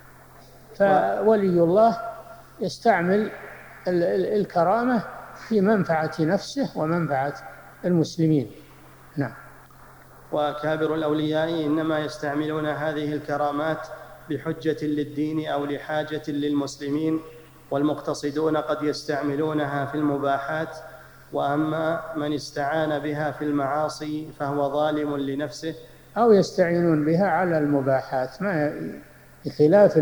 فولي الله يستعمل الكرامة في منفعة نفسه ومنفعة المسلمين. نعم. وأكابر الأولياء إنما يستعملون هذه الكرامات بحجة للدين أو لحاجة للمسلمين، والمقتصدون قد يستعملونها في المباحات، وأما من استعان بها في المعاصي فهو ظالم لنفسه. أو يستعينون بها على المباحات، ما بخلاف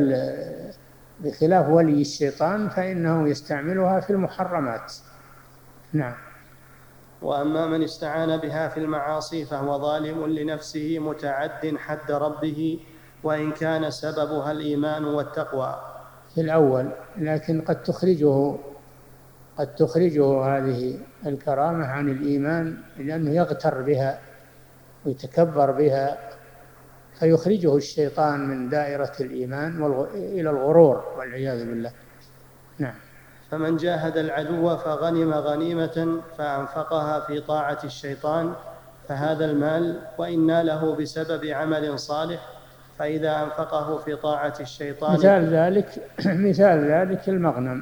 بخلاف ولي الشيطان فإنه يستعملها في المحرمات. نعم. وأما من استعان بها في المعاصي فهو ظالم لنفسه متعد حد ربه، وإن كان سببها الإيمان والتقوى. في الأول، لكن قد تخرجه قد تخرجه هذه الكرامة عن الإيمان، لأنه يغتر بها ويتكبر بها، فيخرجه الشيطان من دائرة الإيمان إلى الغرور والعياذ بالله. نعم. فمن جاهد العدو فغنم غنيمة فأنفقها في طاعة الشيطان فهذا المال، وإن ناله بسبب عمل صالح فإذا أنفقه في طاعة الشيطان. مثال ذلك مثال ذلك المغنم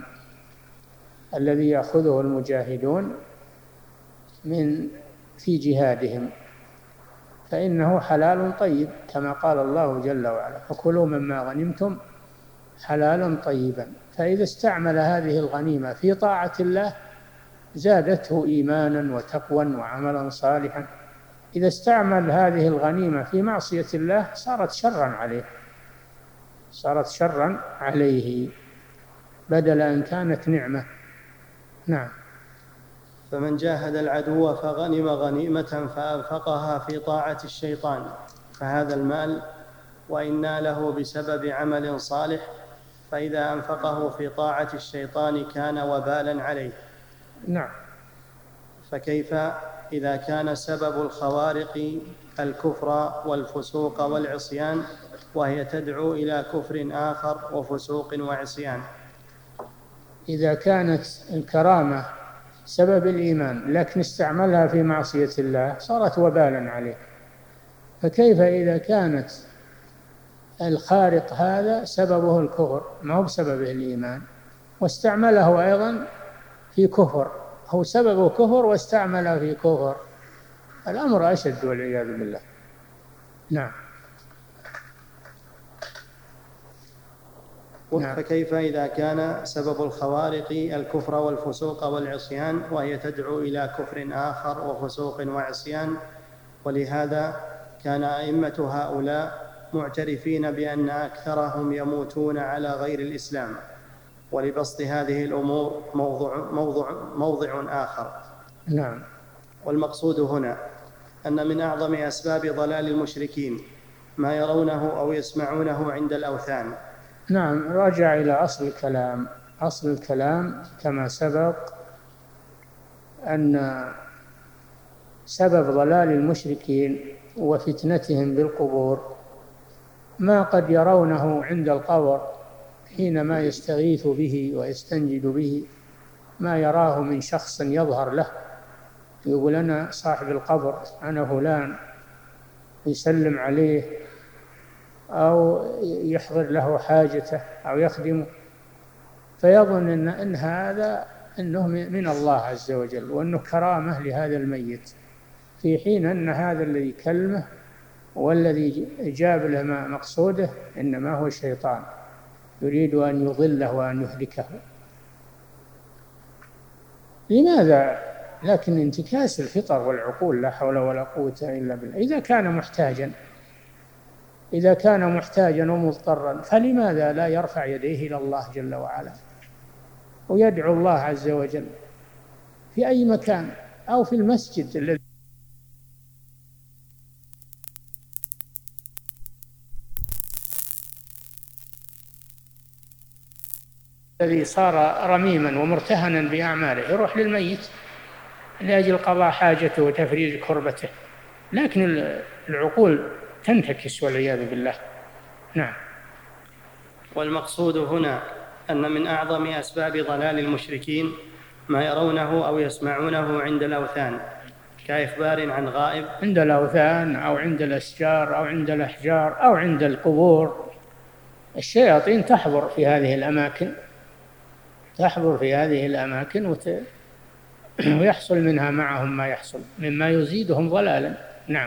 الذي يأخذه المجاهدون من في جهادهم، فإنه حلال طيب كما قال الله جل وعلا: فكلوا مما غنمتم حلالا طيبا. فإذا استعمل هذه الغنيمة في طاعة الله زادته إيمانا وتقوى وعملا صالحا. إذا استعمل هذه الغنيمة في معصية الله صارت شرا عليه صارت شرا عليه بدل أن كانت نعمة. نعم. فمن جاهد العدو فغنم غنيمة فأنفقها في طاعة الشيطان فهذا المال، وإن ناله بسبب عمل صالح فإذا أنفقه في طاعة الشيطان كان وبالا عليه. نعم. فكيف إذا كان سبب الخوارق الكفر والفسوق والعصيان، وهي تدعو إلى كفر آخر وفسوق وعصيان؟ إذا كانت الكرامة سبب الإيمان لكن استعملها في معصية الله صارت وبالا عليه، فكيف إذا كانت الخارق هذا سببه الكفر ما هو بسببه الإيمان واستعمله أيضا في كفر، هو سببه كفر واستعمله في كفر، الأمر أشد والعياذ بالله. نعم. فكيف إذا كان سبب الخوارق الكفر والفسوق والعصيان، وهي تدعو إلى كفر آخر وفسوق وعصيان؟ ولهذا كان أئمة هؤلاء معترفين بأن أكثرهم يموتون على غير الإسلام، ولبسط هذه الأمور موضع, موضع, موضع آخر. نعم. والمقصود هنا أن من أعظم أسباب ضلال المشركين ما يرونه أو يسمعونه عند الأوثان. نعم، راجع إلى أصل الكلام. أصل الكلام كما سبق أن سبب ضلال المشركين وفتنتهم بالقبور ما قد يرونه عند القبر حينما يستغيث به ويستنجد به، ما يراه من شخص يظهر له يقول أنا صاحب القبر، أنا فلان، يسلم عليه أو يحضر له حاجته أو يخدمه، فيظن إن, إن هذا إنه من الله عز وجل وأنه كرامة لهذا الميت، في حين أن هذا الذي كلمه والذي جاب له مقصوده إنما هو الشيطان يريد أن يضله وأن يهلكه. لماذا؟ لكن انتكاس الفطر والعقول، لا حول ولا قوة إلا بالله. إذا كان محتاجا إذا كان محتاجا ومضطرا فلماذا لا يرفع يديه إلى الله جل وعلا ويدعو الله عز وجل في أي مكان، أو في المسجد الذي الذي صار رميما ومرتهنا بأعماله، يروح للميت لأجل قضاء حاجته وتفريج كربته. لكن العقول تنتكس والعياذ بالله. نعم. والمقصود هنا أن من أعظم أسباب ضلال المشركين ما يرونه أو يسمعونه عند الأوثان، كإخبار عن غائب عند الأوثان أو عند الأشجار أو عند الأحجار أو عند القبور. الشياطين تحضر في هذه الأماكن تحضر في هذه الأماكن وت... ويحصل منها معهم ما يحصل مما يزيدهم ضلالا. نعم.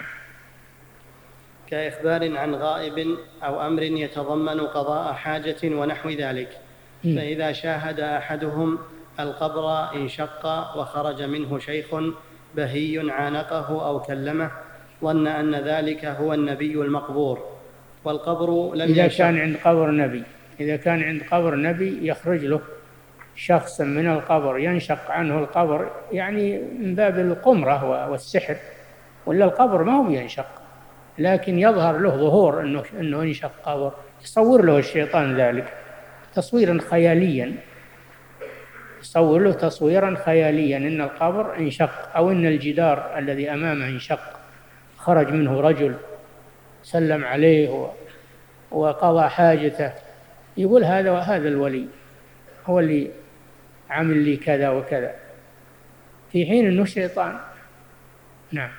كإخبار عن غائب أو أمر يتضمن قضاء حاجة ونحو ذلك، فإذا شاهد أحدهم القبر انشق وخرج منه شيخ بهي عانقه أو كلمه ظن أن ذلك هو النبي المقبور، والقبر لم إذا كان عند قبر نبي إذا كان عند قبر نبي يخرج له شخص من القبر ينشق عنه القبر، يعني من باب القمرة والسحر، ولا القبر ما هو ينشق، لكن يظهر له ظهور أنه, إنه ينشق قبر، يصور له الشيطان ذلك تصويرا خياليا يصور له تصويرا خياليا إن القبر انشق، أو إن الجدار الذي أمامه انشق خرج منه رجل سلم عليه وقضى حاجته، يقول هذا وهذا الولي هو اللي عمل لي كذا وكذا، في حين أنه شيطان. نعم.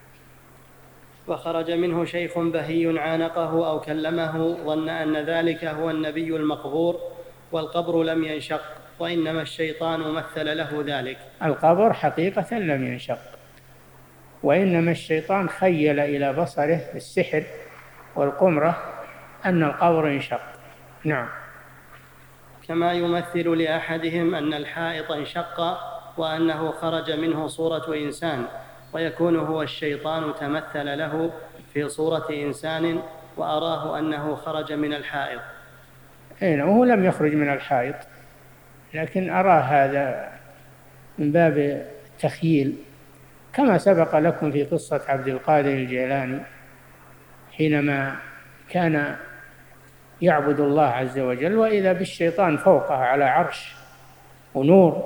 وخرج منه شيخ بهي عانقه أو كلمه ظن أن ذلك هو النبي المقبور، والقبر لم ينشق وإنما الشيطان مثل له ذلك. القبر حقيقة لم ينشق، وإنما الشيطان خيل إلى بصره السحر والقمرة أن القبر انشق. نعم. كما يمثل لأحدهم أن الحائط انشق وأنه خرج منه صورة إنسان، ويكون هو الشيطان تمثل له في صورة إنسان وأراه أنه خرج من الحائط. أين وهو لم يخرج من الحائط، لكن أراه هذا من باب التخييل، كما سبق لكم في قصة عبد القادر الجيلاني حينما كان يعبد الله عز وجل وإذا بالشيطان فوقه على عرش ونور،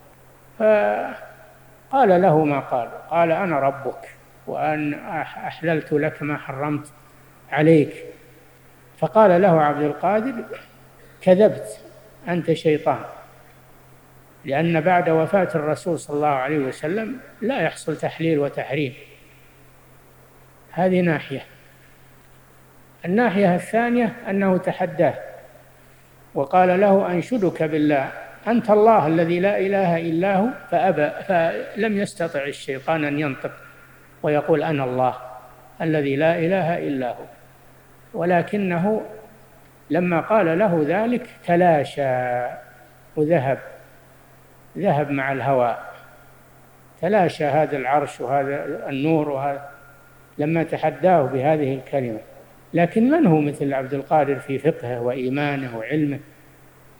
فقال له ما قال قال أنا ربك وأن أحللت لك ما حرمت عليك، فقال له عبد القادر كذبت أنت شيطان، لأن بعد وفاة الرسول صلى الله عليه وسلم لا يحصل تحليل وتحريم. هذه ناحية. الناحية الثانية أنه تحداه وقال له أنشدك بالله أنت الله الذي لا إله إلا هو، فأبى، فلم يستطع الشيطان أن ينطق ويقول أنا الله الذي لا إله إلا هو، ولكنه لما قال له ذلك تلاشى وذهب ذهب مع الهواء، تلاشى هذا العرش وهذا النور وهذا لما تحداه بهذه الكلمة. لكن من هو مثل عبد القادر في فقهه وإيمانه وعلمه؟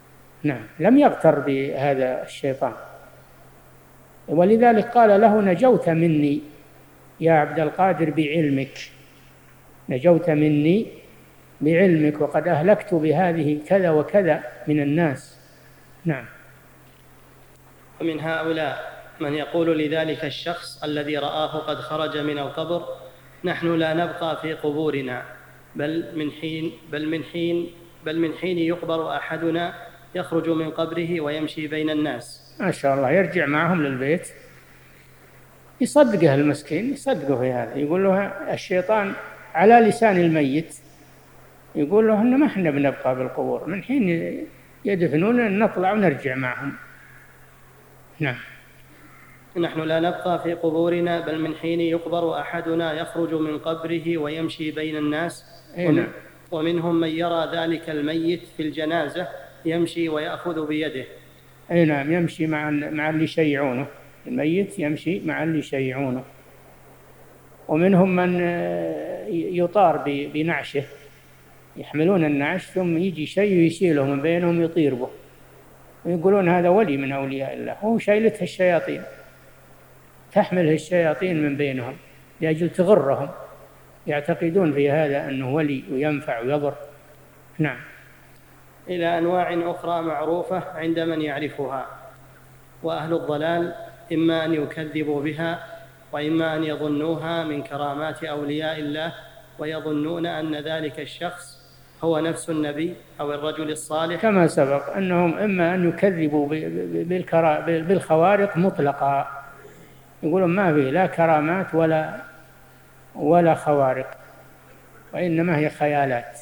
نعم، لم يغتر بهذا الشيطان، ولذلك قال له: نجوت مني يا عبد القادر بعلمك، نجوت مني بعلمك، وقد أهلكت بهذه كذا وكذا من الناس. نعم. ومن هؤلاء من يقول لذلك الشخص الذي رآه قد خرج من القبر: نحن لا نبقى في قبورنا، بل من حين بل من حين بل من حين يقبر أحدنا يخرج من قبره ويمشي بين الناس. ما شاء الله، يرجع معهم للبيت، يصدقه المسكين، يصدقه في هذا، يقول له الشيطان على لسان الميت، يقول له إن ما إحنا بنبقى بالقبور، من حين يدفنون نطلع ونرجع معهم. نعم. نحن لا نبقى في قبورنا، بل من حين يقبر أحدنا يخرج من قبره ويمشي بين الناس. ومن ومنهم من يرى ذلك الميت في الجنازة يمشي ويأخذ بيده. أي نعم، يمشي مع مع اللي يشيعونه، الميت يمشي مع اللي يشيعونه. ومنهم من يطار بنعشه، يحملون النعش ثم يجي شيء يشيله من بينهم يطير به، ويقولون هذا ولي من أولياء الله، وهو شايلته الشياطين، تحمله الشياطين من بينهم لأجل تغرهم، يعتقدون في هذا أنه ولي وينفع ويضر. نعم. إلى أنواع أخرى معروفة عند من يعرفها. وأهل الضلال إما أن يكذبوا بها، وإما أن يظنوها من كرامات أولياء الله، ويظنون أن ذلك الشخص هو نفس النبي أو الرجل الصالح، كما سبق أنهم إما أن يكذبوا بالخوارق مطلقا، يقولون ما فيه لا كرامات ولا ولا خوارق، وإنما هي خيالات،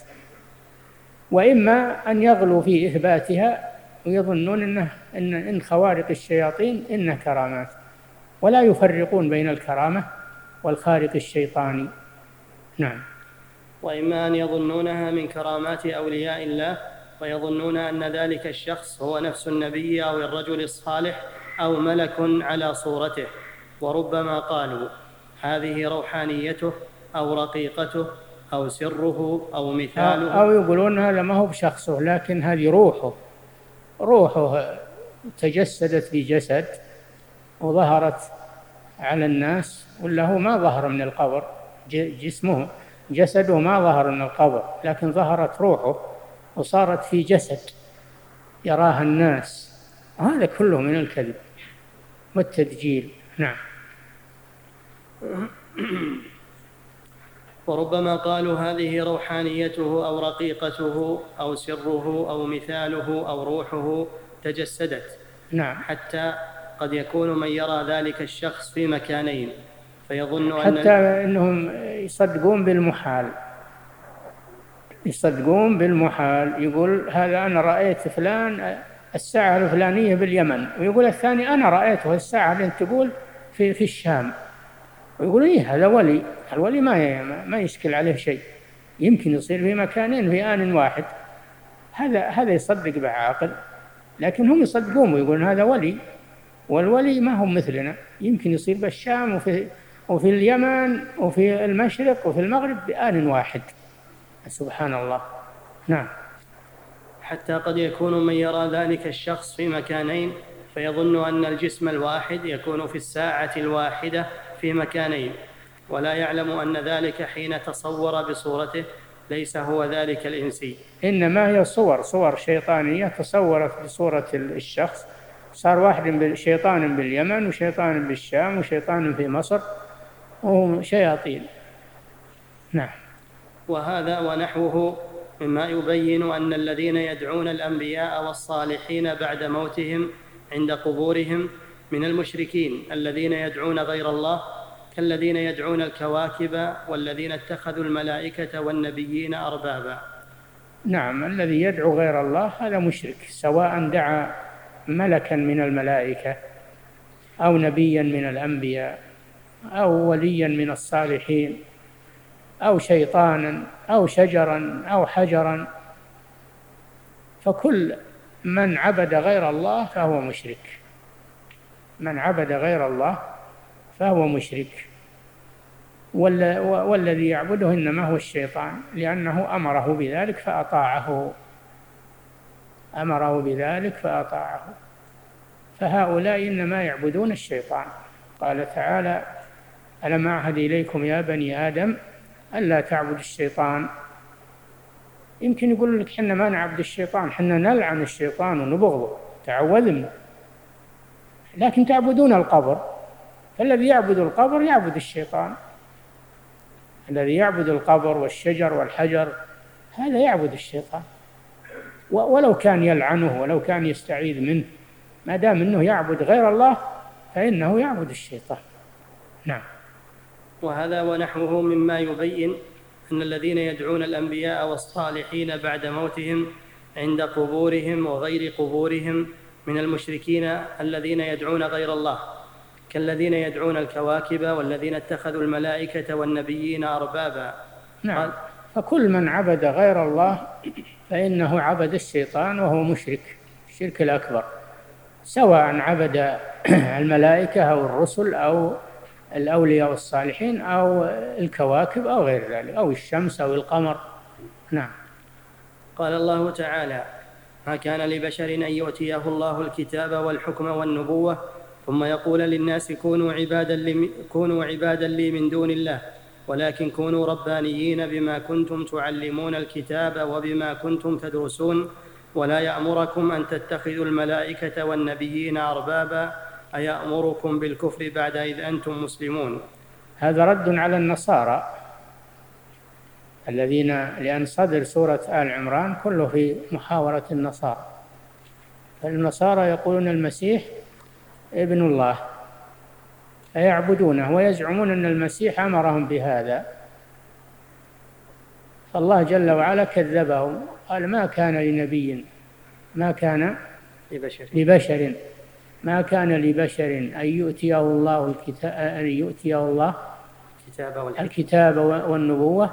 وإما أن يغلوا في إثباتها ويظنون إنه إن إن خوارق الشياطين إنها كرامات، ولا يفرقون بين الكرامة والخارق الشيطاني. نعم. وإما أن يظنونها من كرامات أولياء الله، ويظنون أن ذلك الشخص هو نفس النبي أو الرجل الصالح أو ملك على صورته، وربما قالوا هذه روحانيته أو رقيقته أو سره أو مثاله، أو يقولون هذا ما هو بشخصه لكن هذه روحه، روحه تجسدت في جسد وظهرت على الناس، ولا هو ما ظهر من القبر، جسمه جسده ما ظهر من القبر، لكن ظهرت روحه وصارت في جسد يراها الناس. هذا كله من الكذب والتدجيل. نعم. وربما قالوا هذه روحانيته أو رقيقته أو سره أو مثاله أو روحه تجسدت. نعم. حتى قد يكون من يرى ذلك الشخص في مكانين فيظن أن حتى أنهم يصدقون بالمحال، يصدقون بالمحال، يقول هذا أنا رأيت فلان الساعة الفلانية باليمن، ويقول الثاني أنا رأيته الساعة اللي تقول في في الشام، ويقول إيه هذا ولي. الولي ما ما يشكل عليه شيء، يمكن يصير في مكانين في آن واحد، هذا هذا يصدق بعاقل، لكن هم يصدقون ويقولون هذا ولي، والولي ما هم مثلنا، يمكن يصير بالشام وفي وفي اليمن وفي المشرق وفي المغرب بآن واحد. سبحان الله. نعم. حتى قد يكون من يرى ذلك الشخص في مكانين فيظن أن الجسم الواحد يكون في الساعة الواحدة في مكانين، ولا يعلم أن ذلك حين تصور بصورته ليس هو ذلك الإنسي، إنما هي صور صور شيطانية تصورت بصورة الشخص، صار واحد شيطان باليمن وشيطان بالشام وشيطان في مصر وهم شياطين. نعم. وهذا ونحوه مما يبين أن الذين يدعون الأنبياء والصالحين بعد موتهم عند قبورهم من المشركين الذين يدعون غير الله، كالذين يدعون الكواكب والذين اتخذوا الملائكة والنبيين أربابا. نعم، الذي يدعو غير الله هذا مشرك، سواء دعا ملكا من الملائكة أو نبيا من الأنبياء أو وليا من الصالحين أو شيطانا أو شجرا أو حجرا، فكل من عبد غير الله فهو مشرك، من عبد غير الله فهو مشرك، والذي يعبده إنما هو الشيطان، لأنه أمره بذلك فأطاعه. أمره بذلك فأطاعه. فهؤلاء إنما يعبدون الشيطان. قال تعالى: ألم أعهد إليكم يا بني آدم ألا تعبدوا الشيطان. يمكن يقول لك حنا ما نعبد الشيطان، حنا نلعن الشيطان ونبغضه، تعوذ منه، لكن تعبدون القبر. فالذي يعبد القبر يعبد الشيطان، الذي يعبد القبر والشجر والحجر هذا يعبد الشيطان، ولو كان يلعنه ولو كان يستعيذ منه، ما دام أنه يعبد غير الله فإنه يعبد الشيطان. نعم. وهذا ونحوه مما يبين أن الذين يدعون الأنبياء والصالحين بعد موتهم عند قبورهم وغير قبورهم من المشركين الذين يدعون غير الله، كالذين يدعون الكواكب والذين اتخذوا الملائكة والنبيين أربابا. نعم. فكل من عبد غير الله فإنه عبد الشيطان وهو مشرك، الشرك الأكبر، سواء عبد الملائكة أو الرسل أو الأولياء والصالحين أو الكواكب أو غير ذلك، أو الشمس أو القمر. نعم. قال الله تعالى: ما كان لبشر أن يؤتيه الله الكتاب والحكم والنبوة ثم يقول للناس كونوا عبادا لي, كونوا عبادا لي من دون الله ولكن كونوا ربانيين بما كنتم تعلمون الكتاب وبما كنتم تدرسون ولا يأمركم أن تتخذوا الملائكة والنبيين أربابا أيأمركم بالكفر بعد إذ أنتم مسلمون. هذا رد على النصارى الذين، لأن صدر سورة آل عمران كله في محاورة النصارى. فالنصارى يقولون المسيح ابن الله فيعبدونه ويزعمون أن المسيح أمرهم بهذا، فالله جل وعلا كذبهم، قال: ما كان لنبي ما كان لبشر, لبشر ما كان لبشر أن يؤتيه الله الكتاب أن يؤتيه الله الكتاب والنبوة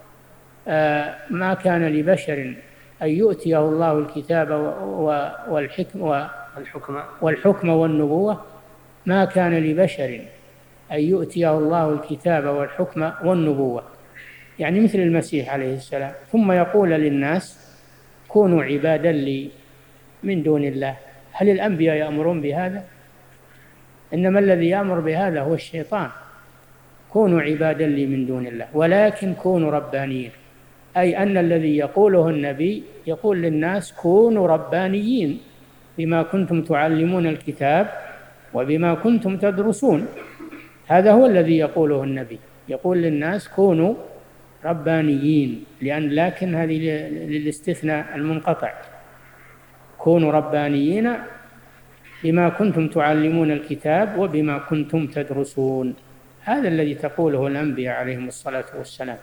ما كان لبشر أن يؤتيه الله الكتاب والحكم والحكم والنبوة ما كان لبشر أن يؤتيه الله الكتاب والحكم والنبوة، يعني مثل المسيح عليه السلام، ثم يقول للناس كونوا عبادا لي من دون الله. هل الأنبياء يأمرون بهذا؟ إنما الذي يأمر بهذا هو الشيطان. كونوا عبادا لي من دون الله ولكن كونوا ربانيين، أي أن الذي يقوله النبي يقول للناس كونوا ربانيين بما كنتم تعلمون الكتاب وبما كنتم تدرسون. هذا هو الذي يقوله النبي، يقول للناس كونوا ربانيين، لأن لكن هذه للاستثناء المنقطع، كونوا ربانيين بما كنتم تعلمون الكتاب وبما كنتم تدرسون. هذا الذي تقوله الأنبياء عليهم الصلاة والسلام.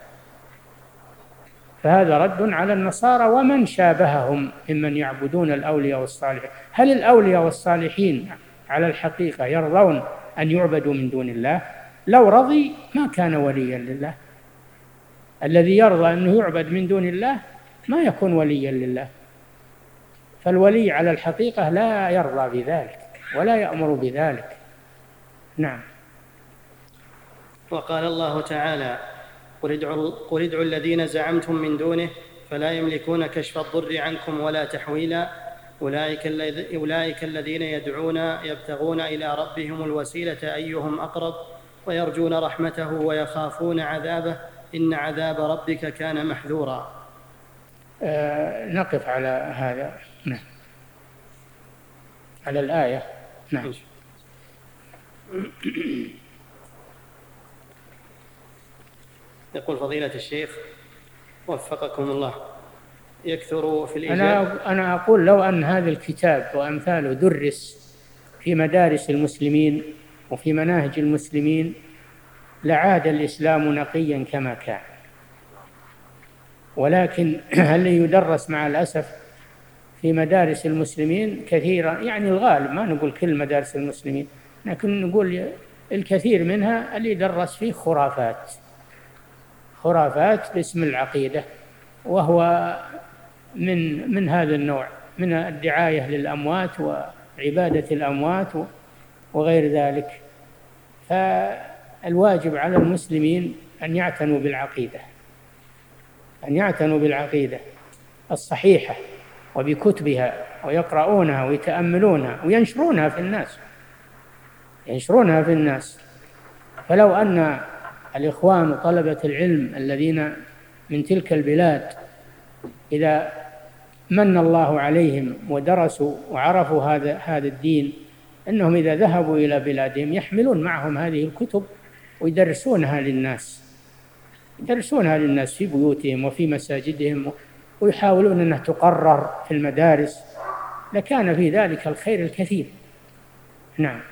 فهذا رد على النصارى ومن شابههم ممن يعبدون الأولياء والصالحين. هل الأولياء والصالحين على الحقيقة يرضون أن يعبدوا من دون الله؟ لو رضي ما كان وليا لله. الذي يرضى أنه يعبد من دون الله ما يكون وليا لله. فالولي على الحقيقة لا يرضى بذلك ولا يأمر بذلك. نعم. وقال الله تعالى: قل ادعوا, قل ادعوا الذين زعمتم من دونه فلا يملكون كشف الضر عنكم ولا تحويلا أولئك, أولئك الذين يدعون يبتغون إلى ربهم الوسيلة أيهم أقرب ويرجون رحمته ويخافون عذابه إن عذاب ربك كان محذورا. آه نقف على هذا. نعم. على الآية. نعم. يقول فضيلة الشيخ وفقكم الله: يكثر في الإجابة. أنا أنا أقول لو أن هذا الكتاب وأمثاله درس في مدارس المسلمين وفي مناهج المسلمين لعاد الإسلام نقيا كما كان، ولكن هل يدرس مع الأسف في مدارس المسلمين كثيرا، يعني الغالب، ما نقول كل مدارس المسلمين، لكن نقول الكثير منها اللي يدرس فيه خرافات خرافات باسم العقيدة، وهو من من هذا النوع، من الدعاية للأموات وعبادة الأموات وغير ذلك. فالواجب على المسلمين أن يعتنوا بالعقيدة، أن يعتنوا بالعقيدة الصحيحة وبكتبها ويقرؤونها ويتأملونها وينشرونها في الناس ينشرونها في الناس. فلو أن الإخوان وطلبة العلم الذين من تلك البلاد إذا من الله عليهم ودرسوا وعرفوا هذا هذا الدين، أنهم إذا ذهبوا إلى بلادهم يحملون معهم هذه الكتب ويدرسونها للناس يدرسونها للناس في بيوتهم وفي مساجدهم، ويحاولون أنها تقرر في المدارس، لكان في ذلك الخير الكثير. نعم.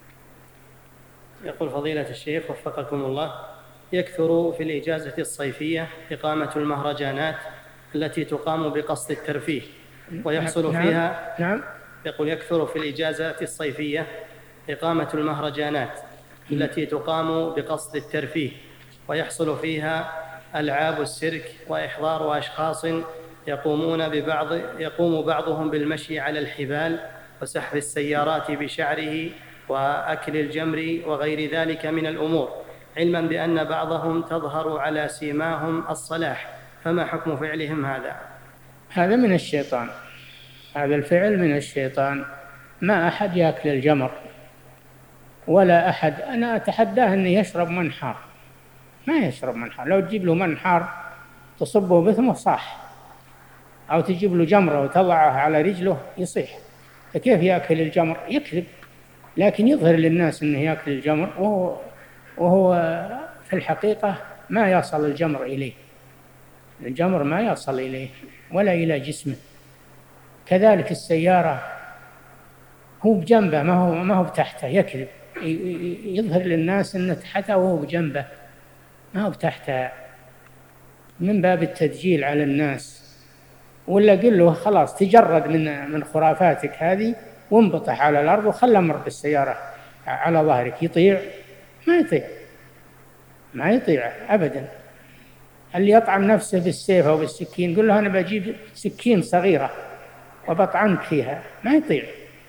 يقول فضيلة الشيخ وفقكم الله: يكثر في الإجازة الصيفية إقامة المهرجانات التي تقام بقصد الترفيه ويحصل نعم. فيها نعم. يقول يكثر في الإجازة الصيفية إقامة المهرجانات التي تقام بقصد الترفيه ويحصل فيها ألعاب السيرك وإحضار أشخاص يقومون ببعض يقوم بعضهم بالمشي على الحبال وسحب السيارات بشعره وأكل الجمر وغير ذلك من الأمور، علما بأن بعضهم تظهر على سيماهم الصلاح، فما حكم فعلهم هذا؟ هذا من الشيطان، هذا الفعل من الشيطان. ما أحد يأكل الجمر ولا أحد، أنا أتحداه أن يشرب منحار، ما يشرب منحار. لو تجيب له منحار تصبه بثمه صح، أو تجيب له جمرة وتضعها على رجله يصيح. فكيف يأكل الجمر؟ يكذب، لكن يظهر للناس أنه يأكل الجمر وهو, وهو في الحقيقة ما يصل الجمر إليه، الجمر ما يصل إليه ولا إلى جسمه. كذلك السيارة هو بجنبه، ما هو ما هو بتحته، يكذب، يظهر للناس أنه تحته وهو بجنبه ما هو بتحته، من باب التدجيل على الناس. ولا قل له خلاص تجرد من من خرافاتك هذه وانبطح على الأرض وخلى مر بالسيارة على ظهرك. يطيع؟ ما يطيع، ما يطيع أبدا. اللي يطعن نفسه بالسيف أو بالسكين قل له أنا بجيب سكين صغيرة وبطعنك فيها، ما يطيع،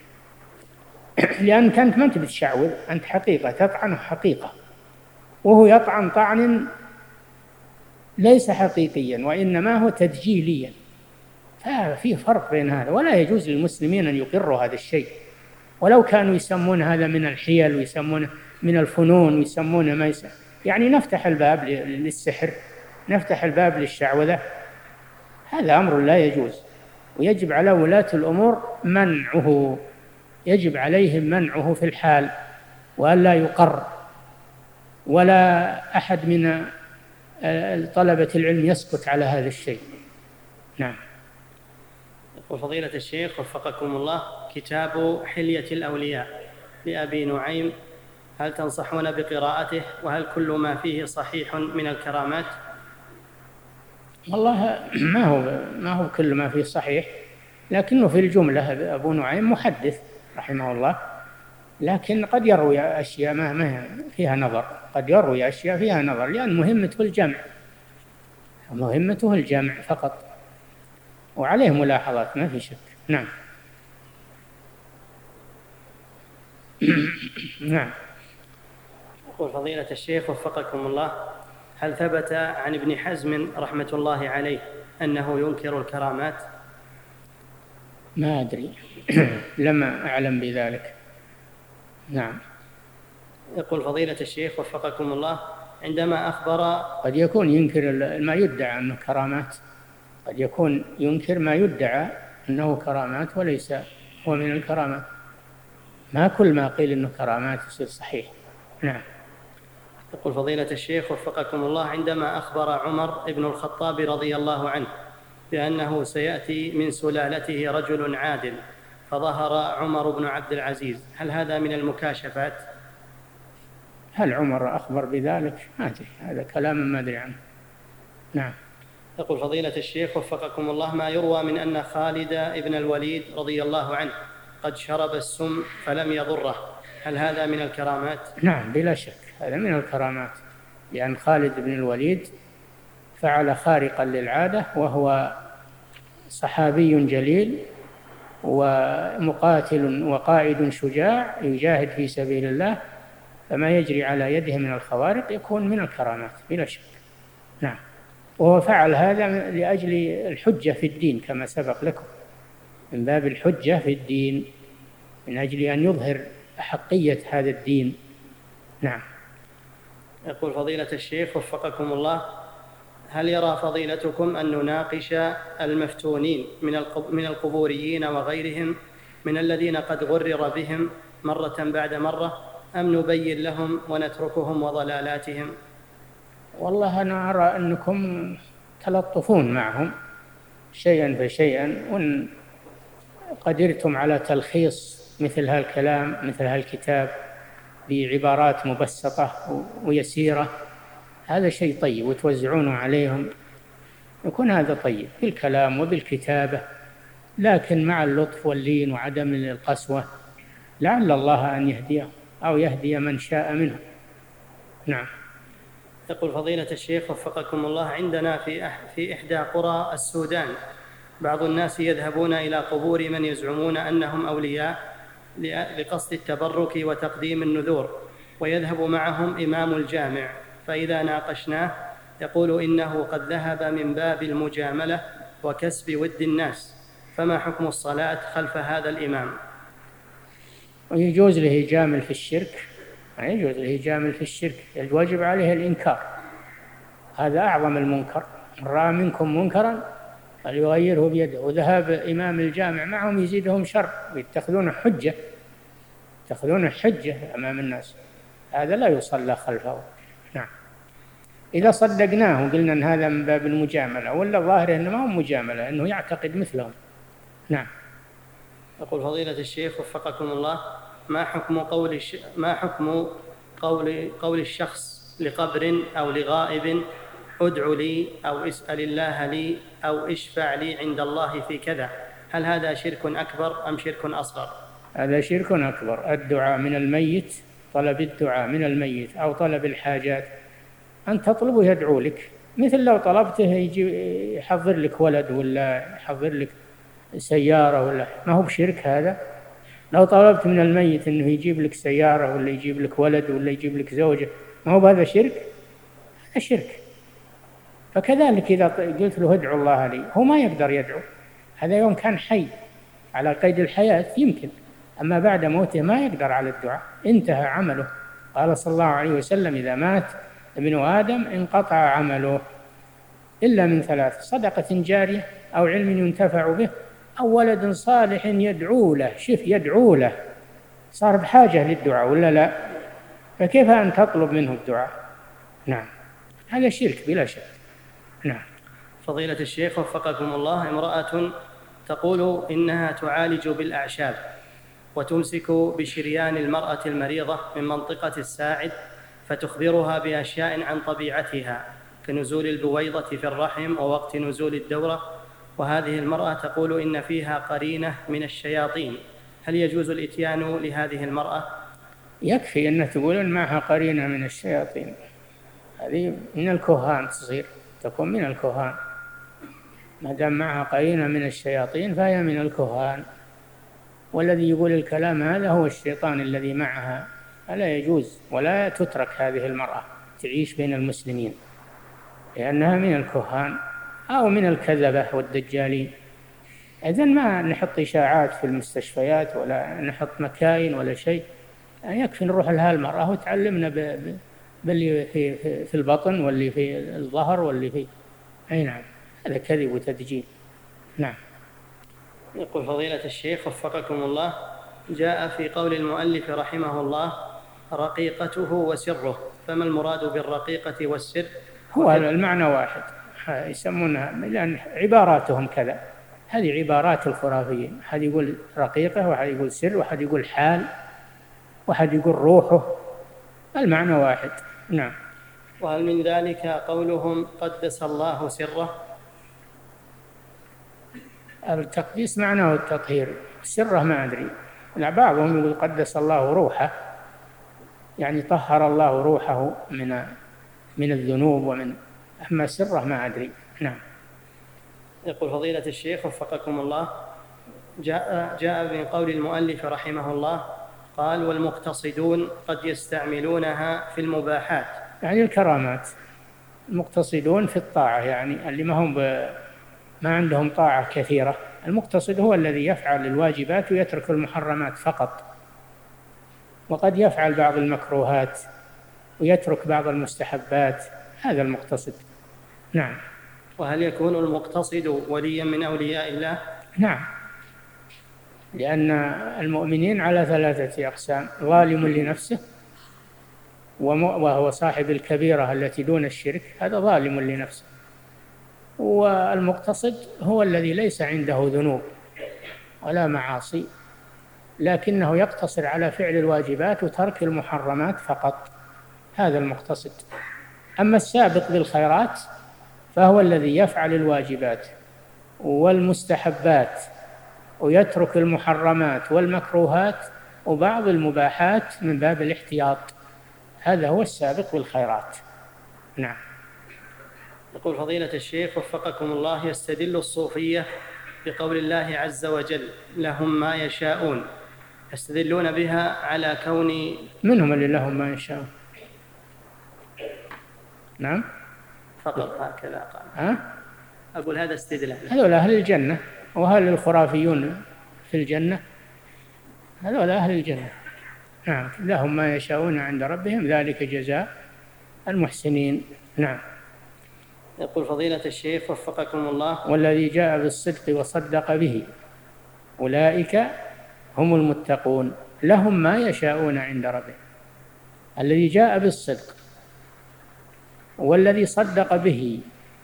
لأنك أنت ما أنت بتشعوذ، أنت حقيقة تطعن حقيقة، وهو يطعن طعن ليس حقيقيا وإنما هو تدجيليا. ففي فرق بين هذا، ولا يجوز للمسلمين أن يقروا هذا الشيء، ولو كانوا يسمون هذا من الحيل ويسمونه من الفنون ويسمونه ما يسمون. يعني نفتح الباب للسحر، نفتح الباب للشعوذة، هذا أمر لا يجوز، ويجب على ولاة الأمور منعه، يجب عليهم منعه في الحال، وألا يقر، ولا أحد من طلبة العلم يسكت على هذا الشيء. نعم. وفضيلة الشيخ وفقكم الله: كتاب حلية الأولياء لأبي نعيم، هل تنصحون بقراءته؟ وهل كل ما فيه صحيح من الكرامات؟ والله ما هو ما هو كل ما فيه صحيح، لكنه في الجملة أبو نعيم محدث رحمه الله، لكن قد يروي أشياء ما فيها نظر، قد يروي أشياء فيها نظر، لأن مهمته الجمع، مهمته الجمع فقط، وعليه ملاحظات ما في شك. نعم. نعم. يقول فضيلة الشيخ وفقكم الله: هل ثبت عن ابن حزم رحمة الله عليه أنه ينكر الكرامات؟ ما أدري لما أعلم بذلك. نعم. يقول فضيلة الشيخ وفقكم الله: عندما أخبر قد يكون ينكر ما يدعى أنه كرامات، قد يكون ينكر ما يدعى أنه كرامات وليس هو من الكرامات، ما كل ما قيل أنه كرامات يصير صحيح. نعم. يقول فضيلة الشيخ وفقكم الله: عندما أخبر عمر بن الخطاب رضي الله عنه بأنه سيأتي من سلالته رجل عادل، فظهر عمر بن عبد العزيز، هل هذا من المكاشفات؟ هل عمر أخبر بذلك؟ ما أدري، هذا كلام ما أدري عنه. نعم. يقول فضيلة الشيخ وفقكم الله: ما يروى من أن خالد بن الوليد رضي الله عنه قد شرب السم فلم يضره، هل هذا من الكرامات؟ نعم بلا شك هذا من الكرامات، لأن خالد بن الوليد فعل خارقا للعادة، وهو صحابي جليل ومقاتل وقائد شجاع يجاهد في سبيل الله، فما يجري على يده من الخوارق يكون من الكرامات بلا شك. نعم. وهو فعل هذا لأجل الحجة في الدين كما سبق لكم، من باب الحجة في الدين، من أجل أن يظهر أحقية هذا الدين. نعم. يقول فضيلة الشيخ وفقكم الله: هل يرى فضيلتكم أن نناقش المفتونين من القبوريين وغيرهم من الذين قد غرر بهم مرة بعد مرة، أم نبين لهم ونتركهم وضلالاتهم؟ والله أنا أرى أنكم تلطفون معهم شيئا فشيئا، وإن قدرتم على تلخيص مثل هالكلام مثل هالكتاب بعبارات مبسطة ويسيرة، هذا شيء طيب، وتوزعونه عليهم يكون هذا طيب بالكلام وبالكتابة، لكن مع اللطف واللين وعدم القسوة، لعل الله أن يهديه أو يهدي من شاء منه. نعم. يقول فضيلة الشيخ وفقكم الله: عندنا في في إحدى قرى السودان بعض الناس يذهبون إلى قبور من يزعمون أنهم أولياء لقصد التبرك وتقديم النذور، ويذهب معهم إمام الجامع، فإذا ناقشناه يقول إنه قد ذهب من باب المجاملة وكسب ود الناس، فما حكم الصلاة خلف هذا الإمام؟ ويجوز له يجامل في الشرك، يجوز له يجامل في الشرك، الواجب عليه الإنكار، هذا أعظم المنكر. من رأى منكم منكرا فليغيره بيده، وذهاب إمام الجامع معهم يزيدهم شر ويتخذون حجة يتخذون حجة أمام الناس، هذا لا يصلى خلفه. نعم. إذا صدقناه وقلنا أن هذا من باب المجاملة، ولا ظاهره أنه ما هو مجاملة، أنه يعتقد مثلهم. نعم. يقول فضيلة الشيخ وفقكم الله: ما حكم قول الش... ما حكم قول قول الشخص لقبر أو لغائب: ادع لي أو اسأل الله لي أو اشفع لي عند الله في كذا؟ هل هذا شرك أكبر أم شرك أصغر؟ هذا شرك أكبر. الدعاء من الميت، طلب الدعاء من الميت أو طلب الحاجات، أن تطلبه يدعو لك، مثل لو طلبته يجي يحضر لك ولد ولا يحضر لك سيارة، ولا ما هو بشرك هذا؟ لو طلبت من الميت أنه يجيب لك سيارة ولا يجيب لك ولد ولا يجيب لك زوجة، ما هو بهذا شرك؟ هذا شرك. فكذلك إذا قلت له ادعو الله لي، هو ما يقدر يدعو، هذا يوم كان حي على قيد الحياة يمكن، أما بعد موته ما يقدر على الدعاء، انتهى عمله. قال صلى الله عليه وسلم: إذا مات ابن آدم انقطع عمله إلا من ثلاث: صدقة جارية أو علم ينتفع به أو ولد صالح يدعو له. شوف، يدعو له، صار بحاجة للدعاء ولا لا؟ فكيف أن تطلب منه الدعاء؟ نعم، هذا شرك بلا شك. نعم. فضيلة الشيخ وفقكم الله: امرأة تقول إنها تعالج بالأعشاب وتمسك بشريان المرأة المريضة من منطقة الساعد، فتخبرها بأشياء عن طبيعتها كنزول البويضة في الرحم ووقت نزول الدورة، وهذه المرأة تقول إن فيها قرينة من الشياطين، هل يجوز الإتيان لهذه المرأة؟ يكفي أن تقول معها قرينة من الشياطين، هذه من الكهان تصير، تكون من الكهان، ما دام معها قرينة من الشياطين فهي من الكهان، والذي يقول الكلام هذا هو الشيطان الذي معها، فلا يجوز ولا تترك هذه المرأة تعيش بين المسلمين، لأنها من الكهان أو من الكذبة والدجالين. إذن ما نحط إشاعات في المستشفيات ولا نحط مكاين ولا شيء، يكفي نروح لها المرأة وتعلمنا باللي في, في, في البطن واللي في الظهر واللي في أي. نعم، هذا كذب وتدجيل. نعم. يقول فضيلة الشيخ وفقكم الله: جاء في قول المؤلف رحمه الله رقيقته وسره، فما المراد بالرقيقة والسر؟ هو المعنى واحد، يسمونها لأن عباراتهم كذا، هذه عبارات الخرافيين، أحد يقول رقيقة وأحد يقول سر وأحد يقول حال وأحد يقول روحه، المعنى واحد. نعم. وهل من ذلك قولهم قدس الله سره؟ التقديس معناه التطهير، سره ما أدري، لا، بعضهم يقول قدس الله روحه، يعني طهر الله روحه من من الذنوب ومن، أما سره ما أدري. نعم. يقول فضيلة الشيخ وفقكم الله: جاء, جاء من قول المؤلف رحمه الله قال: والمقتصدون قد يستعملونها في المباحات، يعني الكرامات، المقتصدون في الطاعة، يعني اللي ما هم ب... ما عندهم طاعة كثيرة المقتصد هو الذي يفعل الواجبات ويترك المحرمات فقط، وقد يفعل بعض المكروهات ويترك بعض المستحبات، هذا المقتصد. نعم. وهل يكون المقتصد وليا من أولياء الله؟ نعم، لأن المؤمنين على ثلاثة أقسام: ظالم لنفسه، وهو صاحب الكبيرة التي دون الشرك، هذا ظالم لنفسه. والمقتصد هو الذي ليس عنده ذنوب ولا معاصي، لكنه يقتصر على فعل الواجبات وترك المحرمات فقط، هذا المقتصد. أما السابق بالخيرات فهو الذي يفعل الواجبات والمستحبات ويترك المحرمات والمكروهات وبعض المباحات من باب الاحتياط، هذا هو السابق بالخيرات. نعم. يقول فضيلة الشيخ وفقكم الله: يستدل الصوفية بقول الله عز وجل لهم ما يشاءون، يستدلون بها على كون منهم اللي لهم ما يشاءون. نعم فقط هكذا قال. ها؟ أقول هذا استدلال. هذول أهل الجنة، وهل الخرافيون في الجنة؟ هذول أهل الجنة. نعم، لهم ما يشاءون عند ربهم ذلك جزاء المحسنين. نعم. يقول فضيلة الشيخ وفقكم الله: والذي جاء بالصدق وصدق به أولئك هم المتقون لهم ما يشاءون عند ربهم. الذي جاء بالصدق والذي صدق به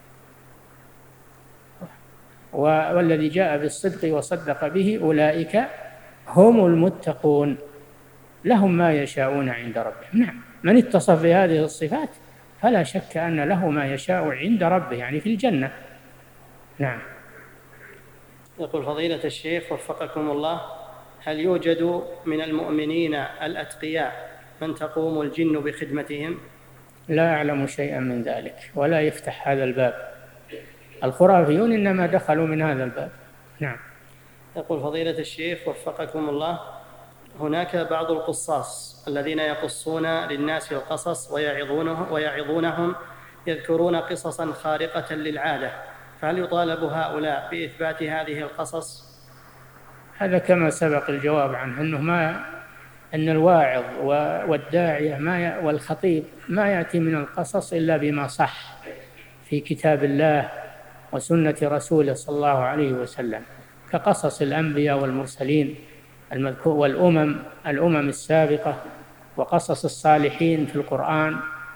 والذي جاء بالصدق وصدق به أولئك هم المتقون لهم ما يشاءون عند ربهم. نعم، من اتصف بهذه الصفات فلا شك أن له ما يشاء عند ربه، يعني في الجنة. نعم. يقول فضيلة الشيخ وفقكم الله: هل يوجد من المؤمنين الأتقياء من تقوم الجن بخدمتهم؟ لا أعلم شيئا من ذلك، ولا يفتح هذا الباب. الخرافيون إنما دخلوا من هذا الباب. نعم. يقول فضيلة الشيخ وفقكم الله: هناك بعض القصاص الذين يقصون للناس القصص ويعظونه ويعظونهم يذكرون قصصا خارقة للعادة، فهل يطالب هؤلاء بإثبات هذه القصص؟ هذا كما سبق الجواب عنه، أنه ما أن الواعظ والداعية ما والخطيب ما يأتي من القصص إلا بما صح في كتاب الله وسنة رسوله صلى الله عليه وسلم، كقصص الأنبياء والمرسلين المذكور والأمم الأمم السابقة وقصص الصالحين في القرآن.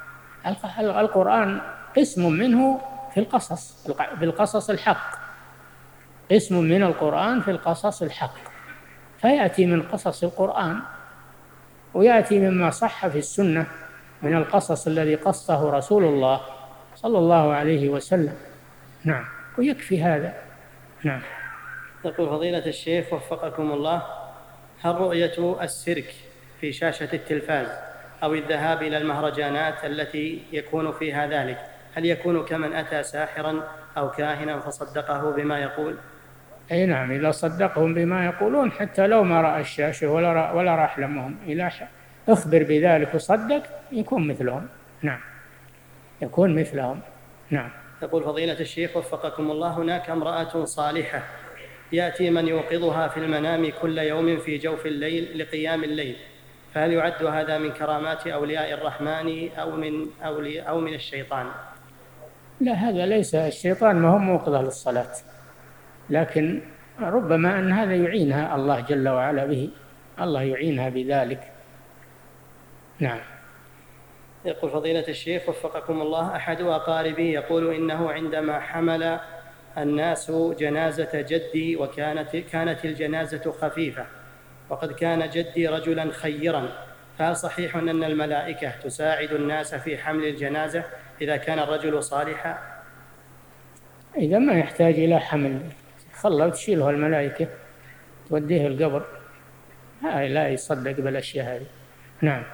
القرآن قسم منه في القصص في القصص الحق، قسم من القرآن في القصص الحق، فيأتي من قصص القرآن ويأتي مما صح في السنة من القصص الذي قصه رسول الله صلى الله عليه وسلم. نعم، ويكفي هذا. نعم. يقول فضيلة الشيخ وفقكم الله: هل رؤية السيرك في شاشة التلفاز أو الذهاب إلى المهرجانات التي يكون فيها ذلك، هل يكون كمن أتى ساحرا أو كاهنا فصدقه بما يقول؟ أي نعم، إذا صدقهم بما يقولون حتى لو ما رأى الشاشة ولا رأى ولا راح لمهم، إلى أخبر بذلك وصدق يكون مثلهم. نعم، يكون مثلهم. نعم. يقول فضيلة الشيخ وفقكم الله: هناك امرأة صالحة يأتي من يوقظها في المنام كل يوم في جوف الليل لقيام الليل، فهل يعد هذا من كرامات أولياء الرحمن أو من أولياء أو من الشيطان؟ لا، هذا ليس الشيطان، ما هو موقظة للصلاة، لكن ربما أن هذا يعينها الله جل وعلا به، الله يعينها بذلك. نعم. يقول فضيلة الشيخ وفقكم الله: أحد أقاربي يقول إنه عندما حمل الناس جنازة جدي وكانت كانت الجنازة خفيفة وقد كان جدي رجلا خيرا، فهل صحيح أن الملائكة تساعد الناس في حمل الجنازة إذا كان الرجل صالحا؟ إذا ما يحتاج إلى حمل خلوا تشيله الملائكة توديه القبر، لا يصدق بالأشياء هذه. نعم.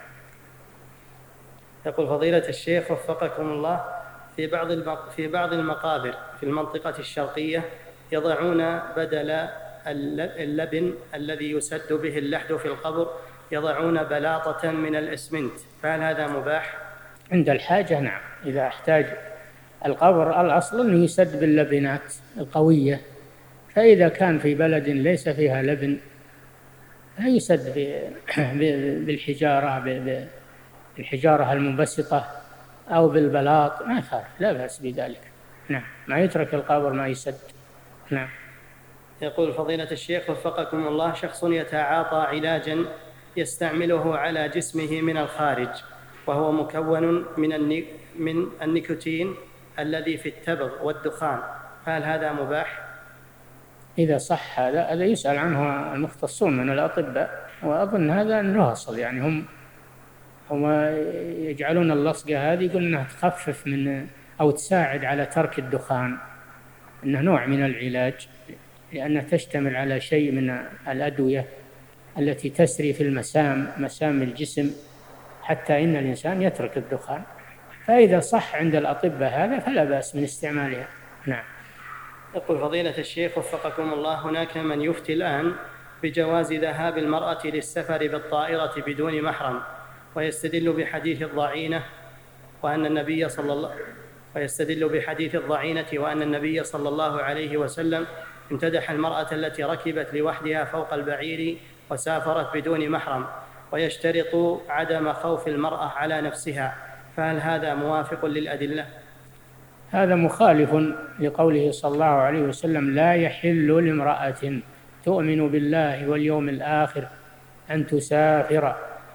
يقول فضيلة الشيخ وفقكم الله: في بعض في بعض المقابر في المنطقة الشرقية يضعون بدل اللبن الذي يسد به اللحد في القبر يضعون بلاطة من الإسمنت، فهل هذا مباح؟ عند الحاجة نعم، إذا احتاج القبر الأصل أنه يسد باللبنات القوية فإذا كان في بلد ليس فيها لبن لا يسد بالحجارة بالحجارة المنبسطة أو بالبلاط، ما يخالف، لا بأس بذلك. نعم، ما يترك القبر ما يسد. نعم. يقول فضيلة الشيخ وفقكم الله: شخص يتعاطى علاجا يستعمله على جسمه من الخارج وهو مكون من من النيكوتين الذي في التبغ والدخان، فهل هذا مباح؟ إذا صح هذا هذا يسأل عنه المختصون من الأطباء، وأظن هذا أنه أصل، يعني هم هم يجعلون اللصقة هذه يقولون أنها تخفف من أو تساعد على ترك الدخان، أنه نوع من العلاج، لأنها تشتمل على شيء من الأدوية التي تسري في المسام مسام الجسم حتى إن الإنسان يترك الدخان، فإذا صح عند الأطباء هذا فلا بأس من استعمالها. نعم. يقول فضيلة الشيخ وفقكم الله: هناك من يفتي الآن بجواز ذهاب المرأة للسفر بالطائرة بدون محرم، ويستدل بحديث الضعينة وأن النبي صلى الله ويستدل بحديث الضعينة وأن النبي صلى الله عليه وسلم امتدح المرأة التي ركبت لوحدها فوق البعير وسافرت بدون محرم، ويشترط عدم خوف المرأة على نفسها، فهل هذا موافق للأدلة؟ هذا مخالف لقوله صلى الله عليه وسلم: لا يحل لامرأة تؤمن بالله واليوم الآخر أن تسافر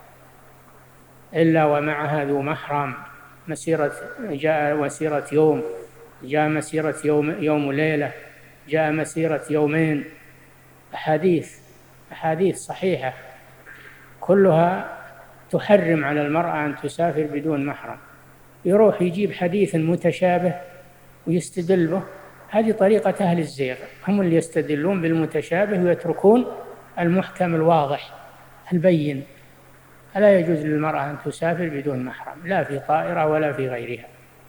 إلا ومعها ذو محرم، مسيرة جاء مسيرة يوم، جاء مسيرة يوم يوم ليلة، جاء مسيرة يومين، أحاديث أحاديث صحيحة كلها تحرم على المرأة أن تسافر بدون محرم. يروح يجيب حديث متشابه ويستدل به، هذه طريقة أهل الزيغ، هم اللي يستدلون بالمتشابه ويتركون المحكم الواضح البين. ألا يجوز للمرأة أن تسافر بدون محرم، لا في طائرة ولا في غيرها.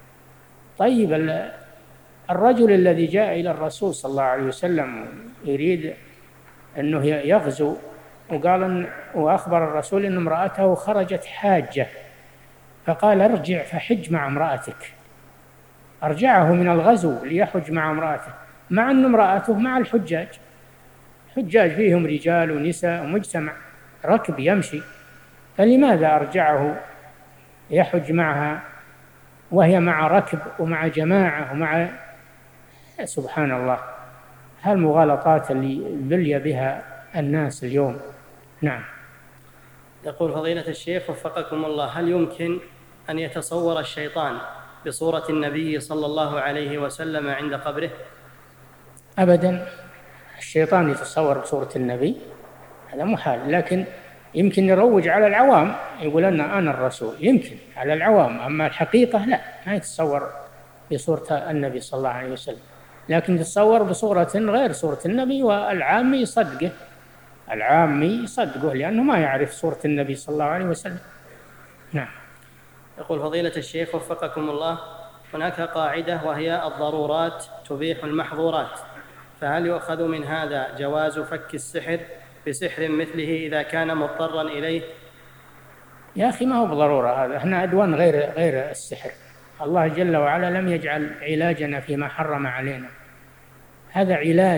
طيب، الرجل الذي جاء إلى الرسول صلى الله عليه وسلم يريد أنه يغزو، وقال إن وأخبر الرسول أن امرأته خرجت حاجة، فقال: ارجع فحج مع امرأتك. أرجعه من الغزو ليحج مع امرأته، مع أن امرأته مع الحجاج، الحجاج فيهم رجال ونساء ومجتمع ركب يمشي، فلماذا أرجعه يحج معها وهي مع ركب ومع جماعة ومع سبحان الله، هالمغالطات اللي بلي بها الناس اليوم. نعم. يقول فضيلة الشيخ وفقكم الله: هل يمكن أن يتصور الشيطان بصورة النبي صلى الله عليه وسلم عند قبره؟ أبدا، الشيطان يتصور بصورة النبي هذا محال، لكن يمكن يروج على العوام، يقول أن أنا الرسول، يمكن على العوام، أما الحقيقة لا، ما يتصور بصورة النبي صلى الله عليه وسلم، لكن يتصور بصورة غير صورة النبي، والعامي يصدقه، العامي يصدقه لأنه ما يعرف صورة النبي صلى الله عليه وسلم. نعم. يقول فضيلة الشيخ وفقكم الله: هناك قاعدة وهي الضرورات تبيح المحظورات، فهل يؤخذ من هذا جواز فك السحر بسحر مثله إذا كان مضطرا إليه؟ يا أخي ما هو بضرورة هذا، احنا أدوان غير غير السحر، الله جل وعلا لم يجعل علاجنا فيما حرم علينا، هذا علاج.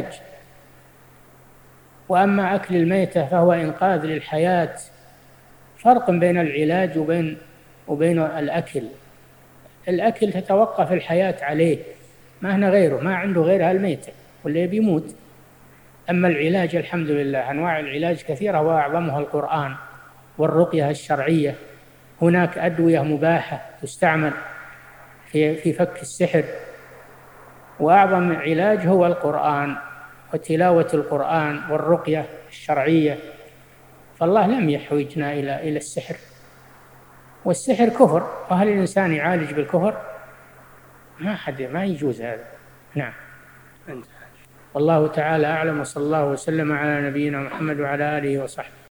وأما أكل الميتة فهو إنقاذ للحياة، فرق بين العلاج وبين وبين الأكل. الأكل تتوقف الحياة عليه، ما هنا غيره، ما عنده غير الميتة واللي بيموت. أما العلاج الحمد لله أنواع العلاج كثيرة، وأعظمها القرآن والرقية الشرعية. هناك أدوية مباحة تستعمل في في فك السحر، وأعظم علاج هو القرآن وتلاوة القرآن والرقية الشرعية، فالله لم يحوجنا إلى إلى السحر، والسحر كفر، وهل الإنسان يعالج بالكفر؟ ما حد، ما يجوز هذا. نعم. والله تعالى أعلم، وصلى الله وسلم على نبينا محمد وعلى آله وصحبه.